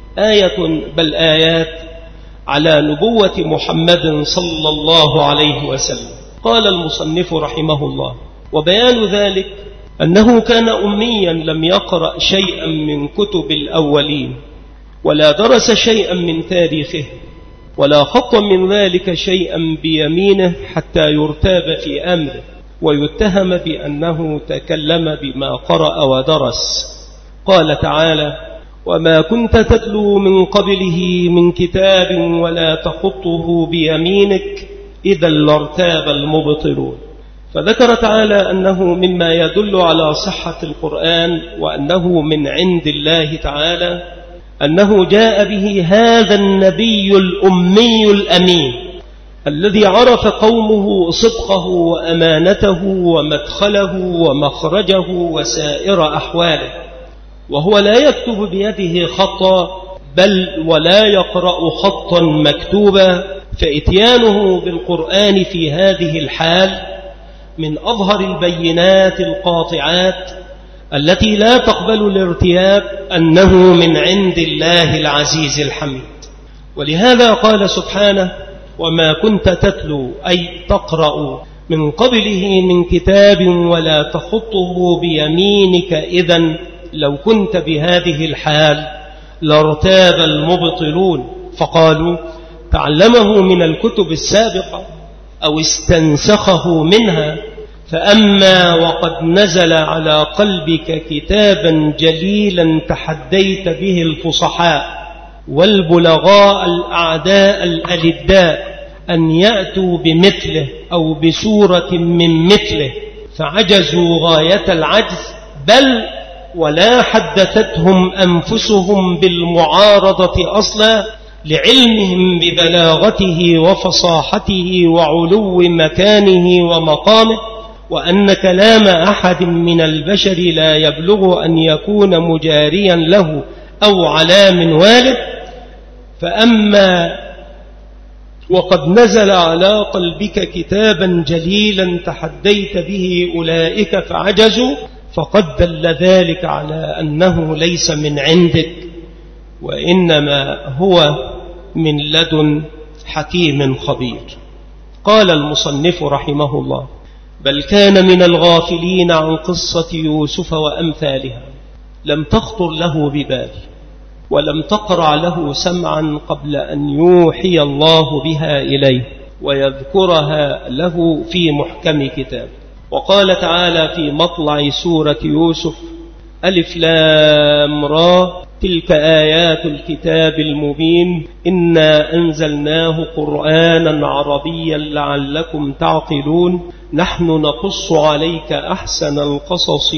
آية بل آيات على نبوة محمد صلى الله عليه وسلم. قال المصنف رحمه الله: وبيان ذلك أنه كان أميا لم يقرأ شيئا من كتب الأولين، ولا درس شيئا من تاريخه، ولا خط من ذلك شيئا بيمينه حتى يرتاب في أمره ويتهم بأنه تكلم بما قرأ ودرس. قال تعالى: وما كنت تتلو من قبله من كتاب ولا تخطه بيمينك إذا لارتاب المبطلون. فذكر تعالى أنه مما يدل على صحة القرآن وأنه من عند الله تعالى أنه جاء به هذا النبي الأمي الأمين الذي عرف قومه صدقه وأمانته ومدخله ومخرجه وسائر أحواله، وهو لا يكتب بيده خطا بل ولا يقرأ خطا مكتوبا، فإتيانه بالقرآن في هذه الحال من أظهر البينات القاطعات التي لا تقبل الارتياب أنه من عند الله العزيز الحميد. ولهذا قال سبحانه: وما كنت تتلو أي تقرأ من قبله من كتاب ولا تخطه بيمينك إذن لو كنت بهذه الحال لارتاب المبطلون، فقالوا تعلمه من الكتب السابقة أو استنسخه منها، فأما وقد نزل على قلبك كتابا جليلا تحديت به الفصحاء والبلغاء الأعداء الألداء أن يأتوا بمثله أو بسورة من مثله فعجزوا غاية العجز، بل ولا حدثتهم أنفسهم بالمعارضة أصلا لعلمهم ببلاغته وفصاحته وعلو مكانه ومقامه، وأن كلام أحد من البشر لا يبلغ أن يكون مجاريا له أو على منواله. فأما وقد نزل على قلبك كتابا جليلا تحديت به أولئك فعجزوا، فقد دل ذلك على أنه ليس من عندك، وإنما هو من لدن حكيم خبير. قال المصنف رحمه الله: بل كان من الغافلين عن قصة يوسف وأمثالها، لم تخطر له ببال ولم تقرع له سمعا قبل أن يوحي الله بها إليه ويذكرها له في محكم كتاب. وقال تعالى في مطلع سورة يوسف: ألف لام را تلك آيات الكتاب المبين إنا أنزلناه قرآنا عربيا لعلكم تعقلون نحن نقص عليك أحسن القصص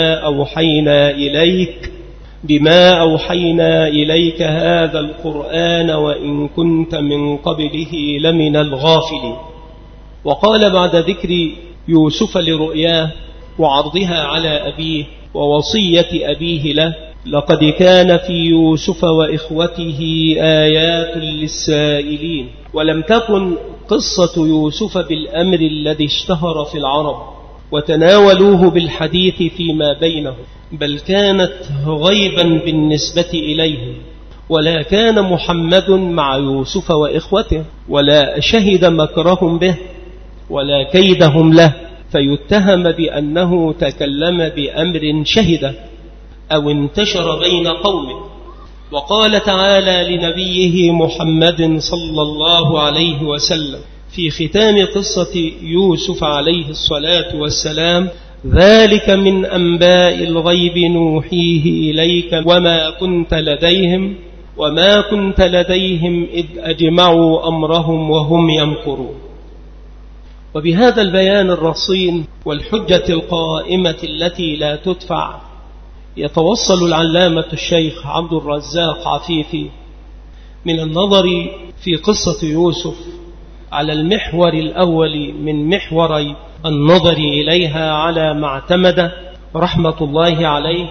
بما أوحينا إليك هذا القرآن وإن كنت من قبله لمن الغافلين. وقال بعد ذكر يوسف لرؤياه وعرضها على أبيه ووصية أبيه له: لقد كان في يوسف وإخوته آيات للسائلين. ولم تكن قصة يوسف بالأمر الذي اشتهر في العرب وتناولوه بالحديث فيما بينهم، بل كانت غيبا بالنسبة إليهم، ولا كان محمد مع يوسف وإخوته، ولا شهد مكرهم به ولا كيدهم له، فيتهم بأنه تكلم بأمر شهد أو انتشر بين قومه. وقال تعالى لنبيه محمد صلى الله عليه وسلم في ختام قصة يوسف عليه الصلاة والسلام: ذلك من أنباء الغيب نوحيه إليك وما كنت لديهم إذ أجمعوا أمرهم وهم يمكرون. وبهذا البيان الرصين والحجة القائمة التي لا تدفع يتوصل العلامة الشيخ عبد الرزاق عفيفي من النظر في قصة يوسف على المحور الأول من محوري النظر إليها على ما اعتمد رحمة الله عليه،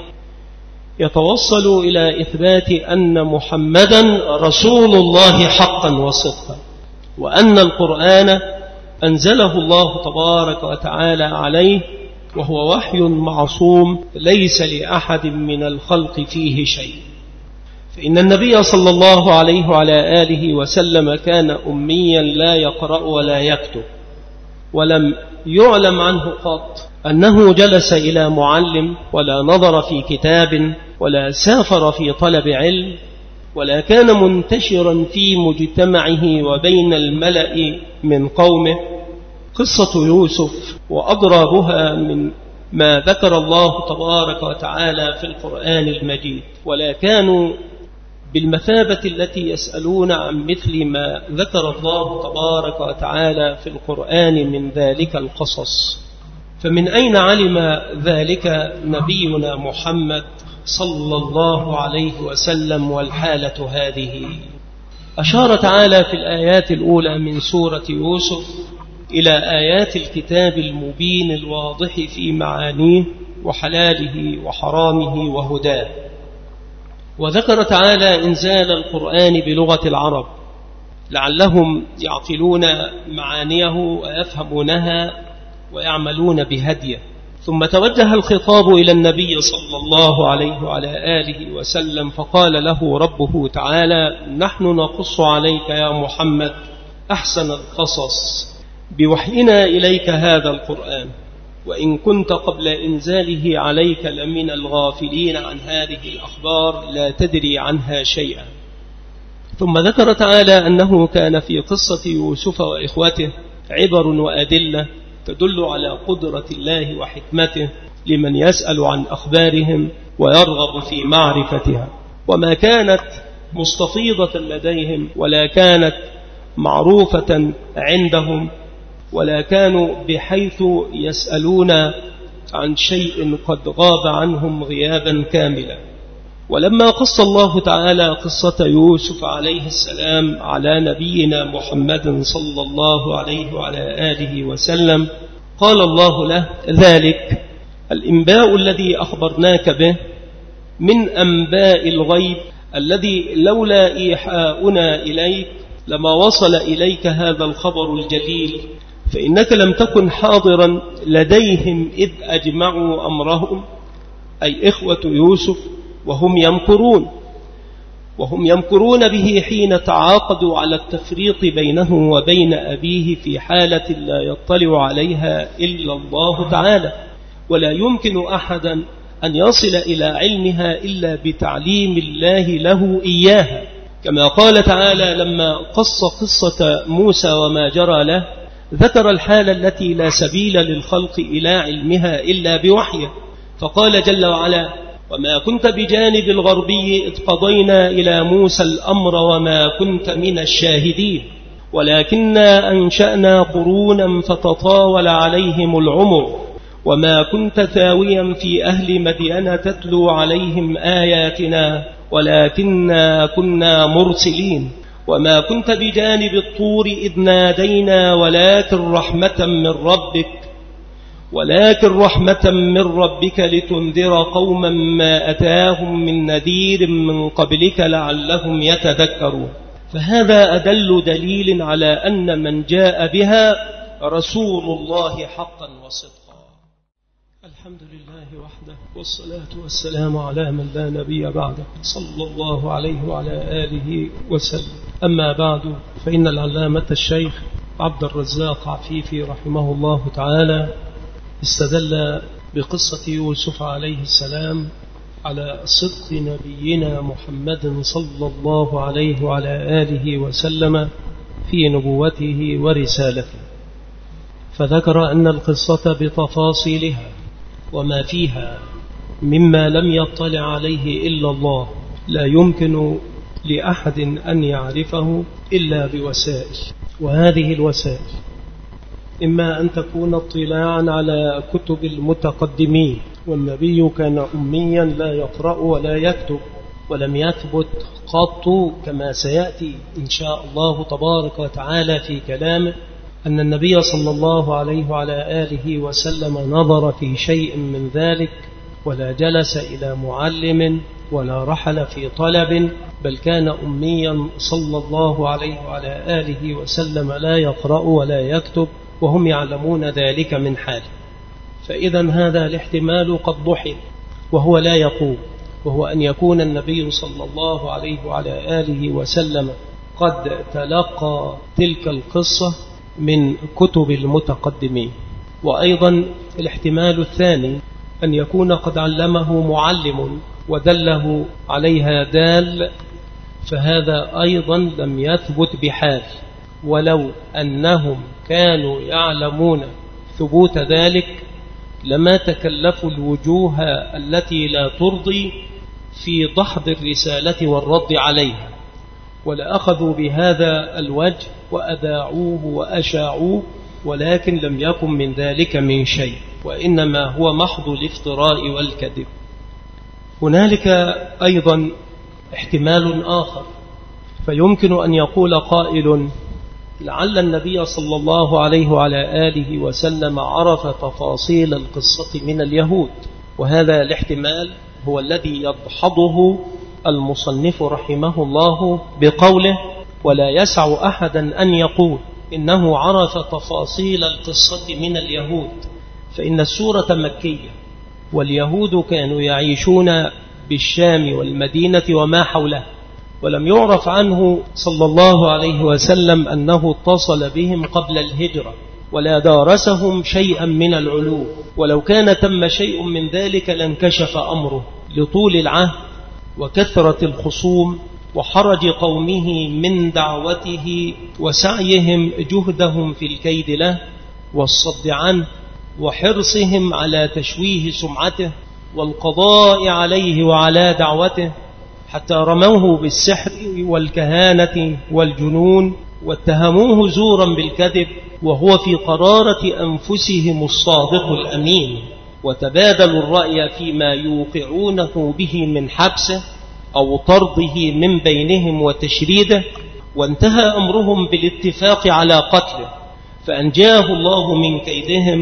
يتوصل إلى إثبات أن محمدا رسول الله حقا وصدقا، وأن القرآن أنزله الله تبارك وتعالى عليه وهو وحي معصوم ليس لأحد من الخلق فيه شيء. فإن النبي صلى الله عليه وعلى آله وسلم كان أميا لا يقرأ ولا يكتب، ولم يعلم عنه قط أنه جلس إلى معلم ولا نظر في كتاب ولا سافر في طلب علم، ولا كان منتشرا في مجتمعه وبين الملأ من قومه. قصة يوسف وأضرابها من ما ذكر الله تبارك وتعالى في القرآن المجيد، ولا كانوا بالمثابة التي يسألون عن مثل ما ذكر الله تبارك وتعالى في القرآن من ذلك القصص. فمن أين علم ذلك نبينا محمد صلى الله عليه وسلم والحالة هذه؟ أشار تعالى في الآيات الأولى من سورة يوسف إلى آيات الكتاب المبين الواضح في معانيه وحلاله وحرامه وهداه. وذكر تعالى إنزال القرآن بلغة العرب لعلهم يعقلون معانيه ويفهمونها ويعملون بهديه. ثم توجه الخطاب إلى النبي صلى الله عليه وعلى آله وسلم، فقال له ربه تعالى: نحن نقص عليك يا محمد أحسن القصص بوحينا إليك هذا القرآن، وإن كنت قبل إنزاله عليك لمن الغافلين عن هذه الأخبار لا تدري عنها شيئا. ثم ذكر تعالى أنه كان في قصة يوسف وإخوته عبر وأدلة تدل على قدرة الله وحكمته لمن يسأل عن أخبارهم ويرغب في معرفتها، وما كانت مستفيضة لديهم ولا كانت معروفة عندهم، ولا كانوا بحيث يسألون عن شيء قد غاب عنهم غيابا كاملا. ولما قص الله تعالى قصة يوسف عليه السلام على نبينا محمد صلى الله عليه وعلى آله وسلم، قال الله له: ذلك الإنباء الذي أخبرناك به من أنباء الغيب الذي لولا إيحاؤنا إليك لما وصل إليك هذا الخبر الجليل، فإنك لم تكن حاضرا لديهم إذ أجمعوا أمرهم، أي إخوة يوسف، وهم يمكرون به حين تعاقدوا على التفريط بينه وبين أبيه في حالة لا يطلع عليها إلا الله تعالى، ولا يمكن أحدا أن يصل إلى علمها إلا بتعليم الله له إياها، كما قال تعالى لما قص قصة موسى وما جرى له، ذكر الحالة التي لا سبيل للخلق إلى علمها إلا بوحيه، فقال جل وعلا: وما كنت بجانب الغربي إذ قضينا إلى موسى الأمر وما كنت من الشاهدين ولكننا أنشأنا قرونا فتطاول عليهم العمر وما كنت ثاويا في أهل مدين تتلو عليهم آياتنا ولكننا كنا مرسلين وما كنت بجانب الطور إذ نادينا ولكن رحمة من ربك لتنذر قوما ما أتاهم من نذير من قبلك لعلهم يتذكرون. فهذا أدل دليل على أن من جاء بها رسول الله حقا وصدقا. الحمد لله وحده والصلاة والسلام على من لا نبي بعده صلى الله عليه وعلى آله وسلم. أما بعد، فإن العلامة الشيخ عبد الرزاق عفيفي رحمه الله تعالى استدل بقصة يوسف عليه السلام على صدق نبينا محمد صلى الله عليه وعلى آله وسلم في نبوته ورسالته، فذكر أن القصة بتفاصيلها وما فيها مما لم يطلع عليه إلا الله لا يمكن لأحد أن يعرفه إلا بوسائل، وهذه الوسائل إما أن تكون اطلاعا على كتب المتقدمين، والنبي كان أميا لا يقرأ ولا يكتب، ولم يثبت قط كما سيأتي إن شاء الله تبارك وتعالى في كلامه أن النبي صلى الله عليه وعلى آله وسلم نظر في شيء من ذلك ولا جلس إلى معلم ولا رحل في طلب، بل كان أميا صلى الله عليه وعلى آله وسلم لا يقرأ ولا يكتب وهم يعلمون ذلك من حاله. فإذا هذا الاحتمال قد ضحل وهو لا يقوم، وهو أن يكون النبي صلى الله عليه وعلى آله وسلم قد تلقى تلك القصة من كتب المتقدمين. وأيضا الاحتمال الثاني أن يكون قد علمه معلم ودله عليها دال، فهذا أيضا لم يثبت بحال، ولو أنهم كانوا يعلمون ثبوت ذلك لما تكلفوا الوجوه التي لا ترضي في دحض الرسالة والرد عليها، ولأخذوا بهذا الوجه وأذاعوه وأشاعوه، ولكن لم يكن من ذلك من شيء، وإنما هو محض الافتراء والكذب. هنالك أيضا احتمال آخر، فيمكن أن يقول قائل: لعل النبي صلى الله عليه وعلى آله وسلم عرف تفاصيل القصة من اليهود، وهذا الاحتمال هو الذي يدحضه المصنف رحمه الله بقوله: ولا يسع أحدا أن يقول إنه عرف تفاصيل القصة من اليهود، فإن السورة مكية، واليهود كانوا يعيشون بالشام والمدينة وما حولها، ولم يعرف عنه صلى الله عليه وسلم أنه اتصل بهم قبل الهجرة ولا دارسهم شيئا من العلوم، ولو كان تم شيء من ذلك لانكشف أمره لطول العهد وكثرة الخصوم وحرج قومه من دعوته وسعيهم جهدهم في الكيد له والصد عنه وحرصهم على تشويه سمعته والقضاء عليه وعلى دعوته، حتى رموه بالسحر والكهانة والجنون واتهموه زورا بالكذب وهو في قرارة أنفسهم الصادق الأمين، وتبادلوا الرأي فيما يوقعونه به من حبسه أو طرده من بينهم وتشريده، وانتهى أمرهم بالاتفاق على قتله، فأنجاه الله من كيدهم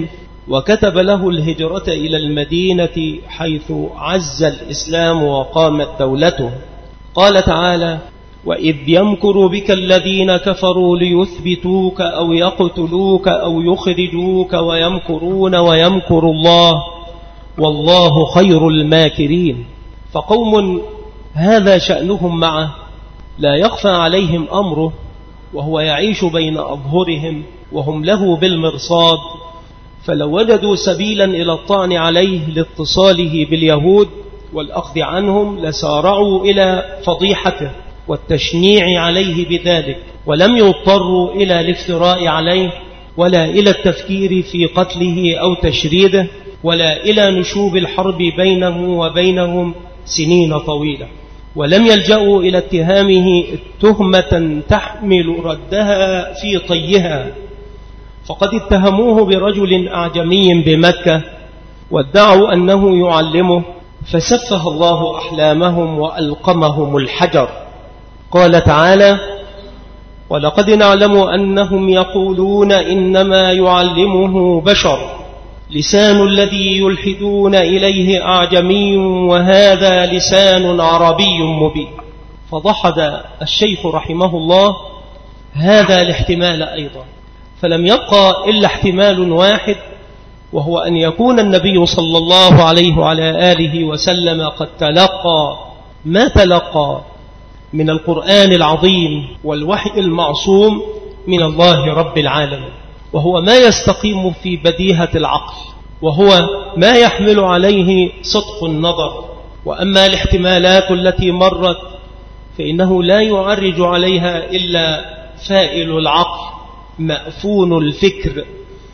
وكتب له الهجرة إلى المدينة حيث عز الإسلام وقامت دولته. قال تعالى: وإذ يمكر بك الذين كفروا ليثبتوك أو يقتلوك أو يخرجوك ويمكرون ويمكر الله والله خير الماكرين. فقوم هذا شأنهم معه لا يخفى عليهم أمره، وهو يعيش بين أظهرهم وهم له بالمرصاد، فلو وجدوا سبيلا إلى الطعن عليه لاتصاله باليهود والأخذ عنهم لسارعوا إلى فضيحته والتشنيع عليه بذلك، ولم يضطروا إلى الافتراء عليه ولا إلى التفكير في قتله أو تشريده ولا إلى نشوب الحرب بينه وبينهم سنين طويلة، ولم يلجأوا إلى اتهامه تهمة تحمل ردها في طيها، فقد اتهموه برجل أعجمي بمكة وادعوا أنه يعلمه، فسفه الله أحلامهم وألقمهم الحجر. قال تعالى: ولقد نعلم أنهم يقولون إنما يعلمه بشر لسان الذي يلحدون إليه أعجمي وهذا لسان عربي مبين. فضحد الشيخ رحمه الله هذا الاحتمال أيضا، فلم يبقى إلا احتمال واحد، وهو أن يكون النبي صلى الله عليه وعلى آله وسلم قد تلقى ما تلقى من القرآن العظيم والوحي المعصوم من الله رب العالمين، وهو ما يستقيم في بديهة العقل، وهو ما يحمل عليه صدق النظر. وأما الاحتمالات التي مرت فإنه لا يعرج عليها إلا فائل العقل مأفون الفكر،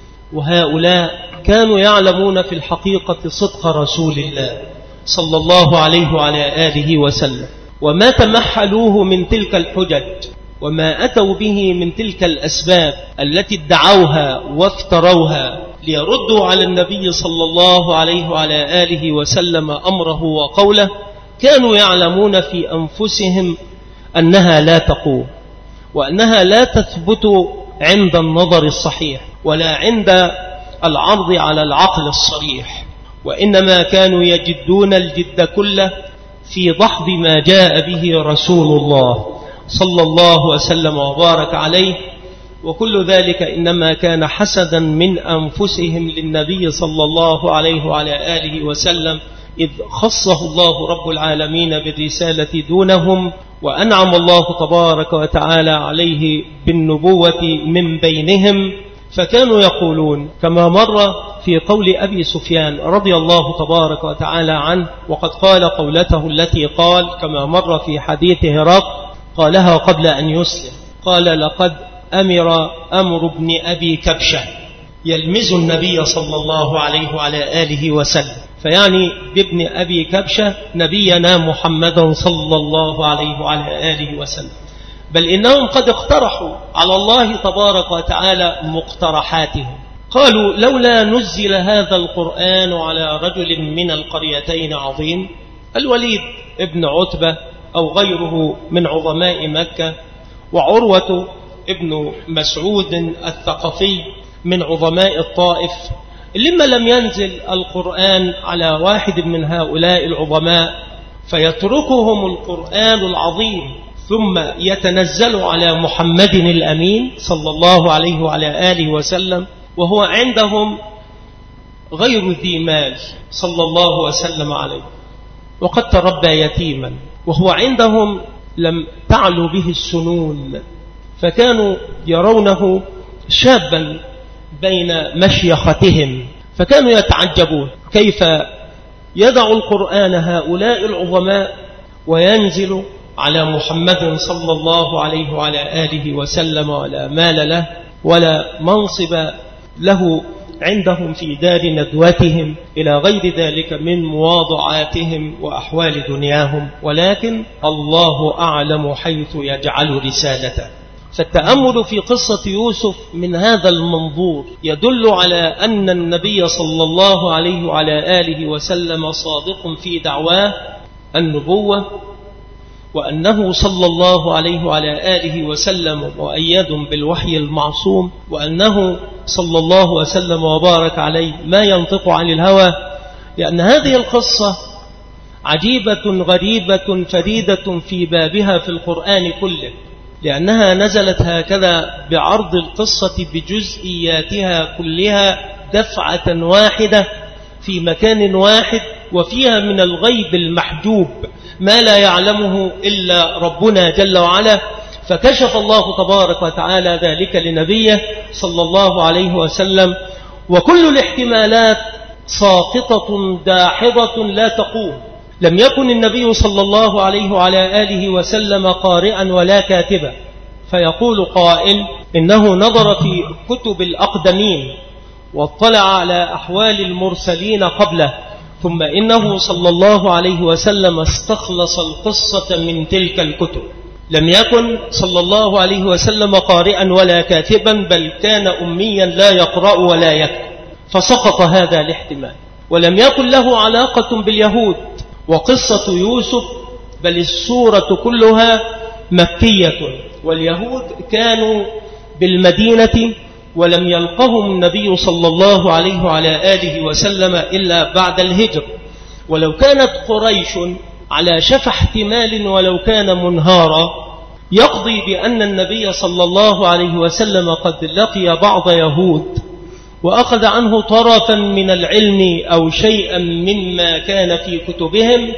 وهؤلاء كانوا يعلمون في الحقيقة صدق رسول الله صلى الله عليه وعلى آله وسلم، وما تمحلوه من تلك الحجج وما أتوا به من تلك الأسباب التي ادعوها وافتروها ليردوا على النبي صلى الله عليه وعلى آله وسلم أمره وقوله، كانوا يعلمون في أنفسهم أنها لا تقوم، وأنها لا تثبت عند النظر الصحيح ولا عند العرض على العقل الصريح، وإنما كانوا يجدون الجد كله في دحض ما جاء به رسول الله صلى الله وسلم وبارك عليه، وكل ذلك إنما كان حسدا من أنفسهم للنبي صلى الله عليه وعلى آله وسلم، إذ خصه الله رب العالمين بالرسالة دونهم، وأنعم الله تبارك وتعالى عليه بالنبوة من بينهم. فكانوا يقولون كما مر في قول أبي سفيان رضي الله تبارك وتعالى عنه، وقد قال قولته التي قال كما مر في حديث هرقل قالها قبل أن يسلم، قال: لقد أمر ابن أبي كبشة يلمز النبي صلى الله عليه وعلى آله وسلم، فيعني بابن أبي كبشة نبينا محمدا صلى الله عليه وعلى آله وسلم، بل إنهم قد اقترحوا على الله تبارك وتعالى مقترحاتهم، قالوا: لولا نزل هذا القرآن على رجل من القريتين عظيم، الوليد ابن عتبة أو غيره من عظماء مكة، وعروة ابن مسعود الثقفي من عظماء الطائف، لما لم ينزل القرآن على واحد من هؤلاء العظماء فيتركهم القرآن العظيم ثم يتنزل على محمد الأمين صلى الله عليه وعلى آله وسلم، وهو عندهم غير ذي مال صلى الله وسلم عليه، وقد تربى يتيما، وهو عندهم لم تعلو به السنون، فكانوا يرونه شابا بين مشيختهم، فكانوا يتعجبون كيف يدع القرآن هؤلاء العظماء وينزل على محمد صلى الله عليه وعلى آله وسلم، ولا مال له ولا منصب له عندهم في دار ندوتهم إلى غير ذلك من مواضعاتهم وأحوال دنياهم، ولكن الله أعلم حيث يجعل رسالته. فالتأمل في قصة يوسف من هذا المنظور يدل على أن النبي صلى الله عليه وعلى آله وسلم صادق في دعواه النبوة، وأنه صلى الله عليه وعلى آله وسلم مؤيد بالوحي المعصوم، وأنه صلى الله وسلم وبارك عليه ما ينطق عن الهوى، لأن هذه القصة عجيبة غريبة فريدة في بابها في القرآن كله، لأنها نزلت هكذا بعرض القصة بجزئياتها كلها دفعة واحدة في مكان واحد، وفيها من الغيب المحجوب ما لا يعلمه إلا ربنا جل وعلا. فكشف الله تبارك وتعالى ذلك لنبيه صلى الله عليه وسلم، وكل الاحتمالات ساقطة داحضة لا تقوم. لم يكن النبي صلى الله عليه وعلى آله وسلم قارئا ولا كاتبا، فيقول قائل إنه نظر في كتب الأقدمين واطلع على أحوال المرسلين قبله، ثم إنه صلى الله عليه وسلم استخلص القصة من تلك الكتب. لم يكن صلى الله عليه وسلم قارئا ولا كاتبا، بل كان أميا لا يقرأ ولا يكتب، فسقط هذا الاحتمال. ولم يكن له علاقة باليهود وقصة يوسف، بل السورة كلها مكية، واليهود كانوا بالمدينة ولم يلقهم النبي صلى الله عليه وعلى آله وسلم إلا بعد الهجر. ولو كانت قريش على شفا احتمال ولو كان منهارا يقضي بأن النبي صلى الله عليه وسلم قد لقي بعض يهود وأخذ عنه طرفا من العلم أو شيئا مما كان في كتبهم،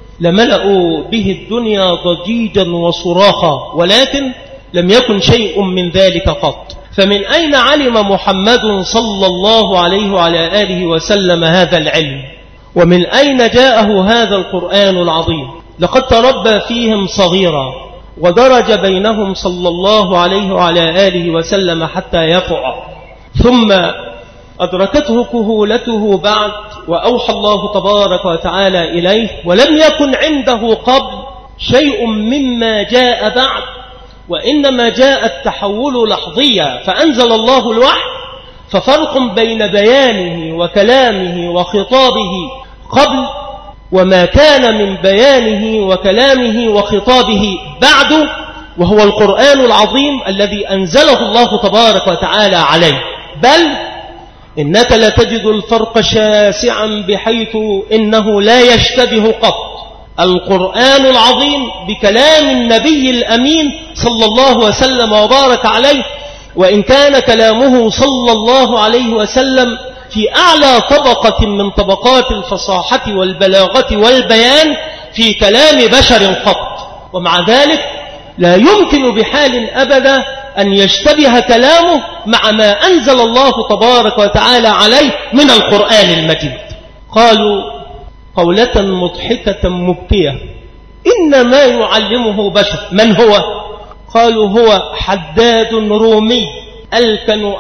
لملأوا به الدنيا ضجيجا وصراخا، ولكن لم يكن شيء من ذلك قط. فمن أين علم محمد صلى الله عليه وعلى آله وسلم هذا العلم؟ ومن أين جاءه هذا القرآن العظيم؟ لقد تربى فيهم صغيرا، ودرج بينهم صلى الله عليه وعلى آله وسلم حتى يفع، ثم أدركته كهولته بعد، وأوحى الله تبارك وتعالى إليه، ولم يكن عنده قبل شيء مما جاء بعد، وإنما جاء التحول لحظيا، فأنزل الله الوحي. ففرق بين بيانه وكلامه وخطابه قبل، وما كان من بيانه وكلامه وخطابه بعد، وهو القرآن العظيم الذي أنزله الله تبارك وتعالى عليه. بل إنك لتجد الفرق شاسعا بحيث إنه لا يشتبه قط القرآن العظيم بكلام النبي الأمين صلى الله وسلم وبارك عليه، وإن كان كلامه صلى الله عليه وسلم في أعلى طبقة من طبقات الفصاحة والبلاغة والبيان في كلام بشر قط، ومع ذلك لا يمكن بحال أبدا أن يشتبه كلامه مع ما أنزل الله تبارك وتعالى عليه من القرآن المجيد. قالوا قولة مضحكة مبكية: إنما يعلمه بشر. من هو؟ قالوا هو حداد رومي ألكن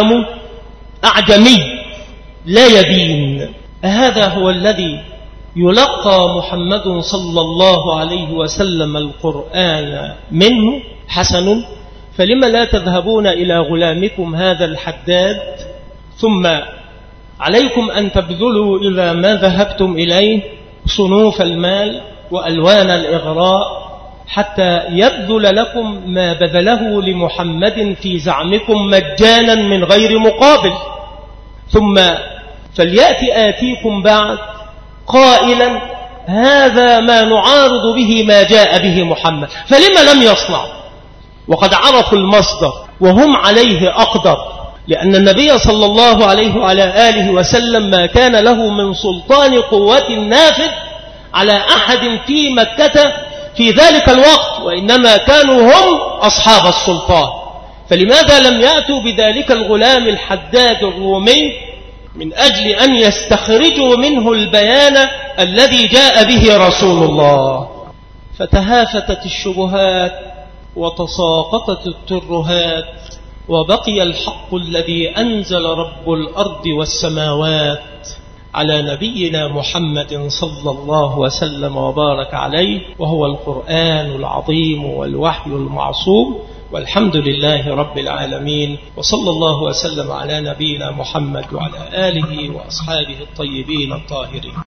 أعجمي لا يبين. هذا هو الذي يلقى محمد صلى الله عليه وسلم القرآن منه؟ حسن، فلم لا تذهبون إلى غلامكم هذا الحداد، ثم عليكم أن تبذلوا إذا ما ذهبتم إليه صنوف المال وألوان الإغراء حتى يبذل لكم ما بذله لمحمد في زعمكم مجانا من غير مقابل، ثم فليأتي آتيكم بعد قائلا هذا ما نعارض به ما جاء به محمد. فلما لم يصنع وقد عرفوا المصدر وهم عليه أقدر؟ لأن النبي صلى الله عليه وعلى آله وسلم ما كان له من سلطان قوة نافذ على أحد في مكة في ذلك الوقت، وإنما كانوا هم أصحاب السلطان. فلماذا لم يأتوا بذلك الغلام الحداد الرومي من أجل أن يستخرجوا منه البيان الذي جاء به رسول الله؟ فتهافتت الشبهات وتساقطت الترهات، وبقي الحق الذي أنزل رب الأرض والسماوات على نبينا محمد صلى الله وسلم وبارك عليه، وهو القرآن العظيم والوحي المعصوم. والحمد لله رب العالمين، وصلى الله وسلم على نبينا محمد وعلى آله وأصحابه الطيبين الطاهرين.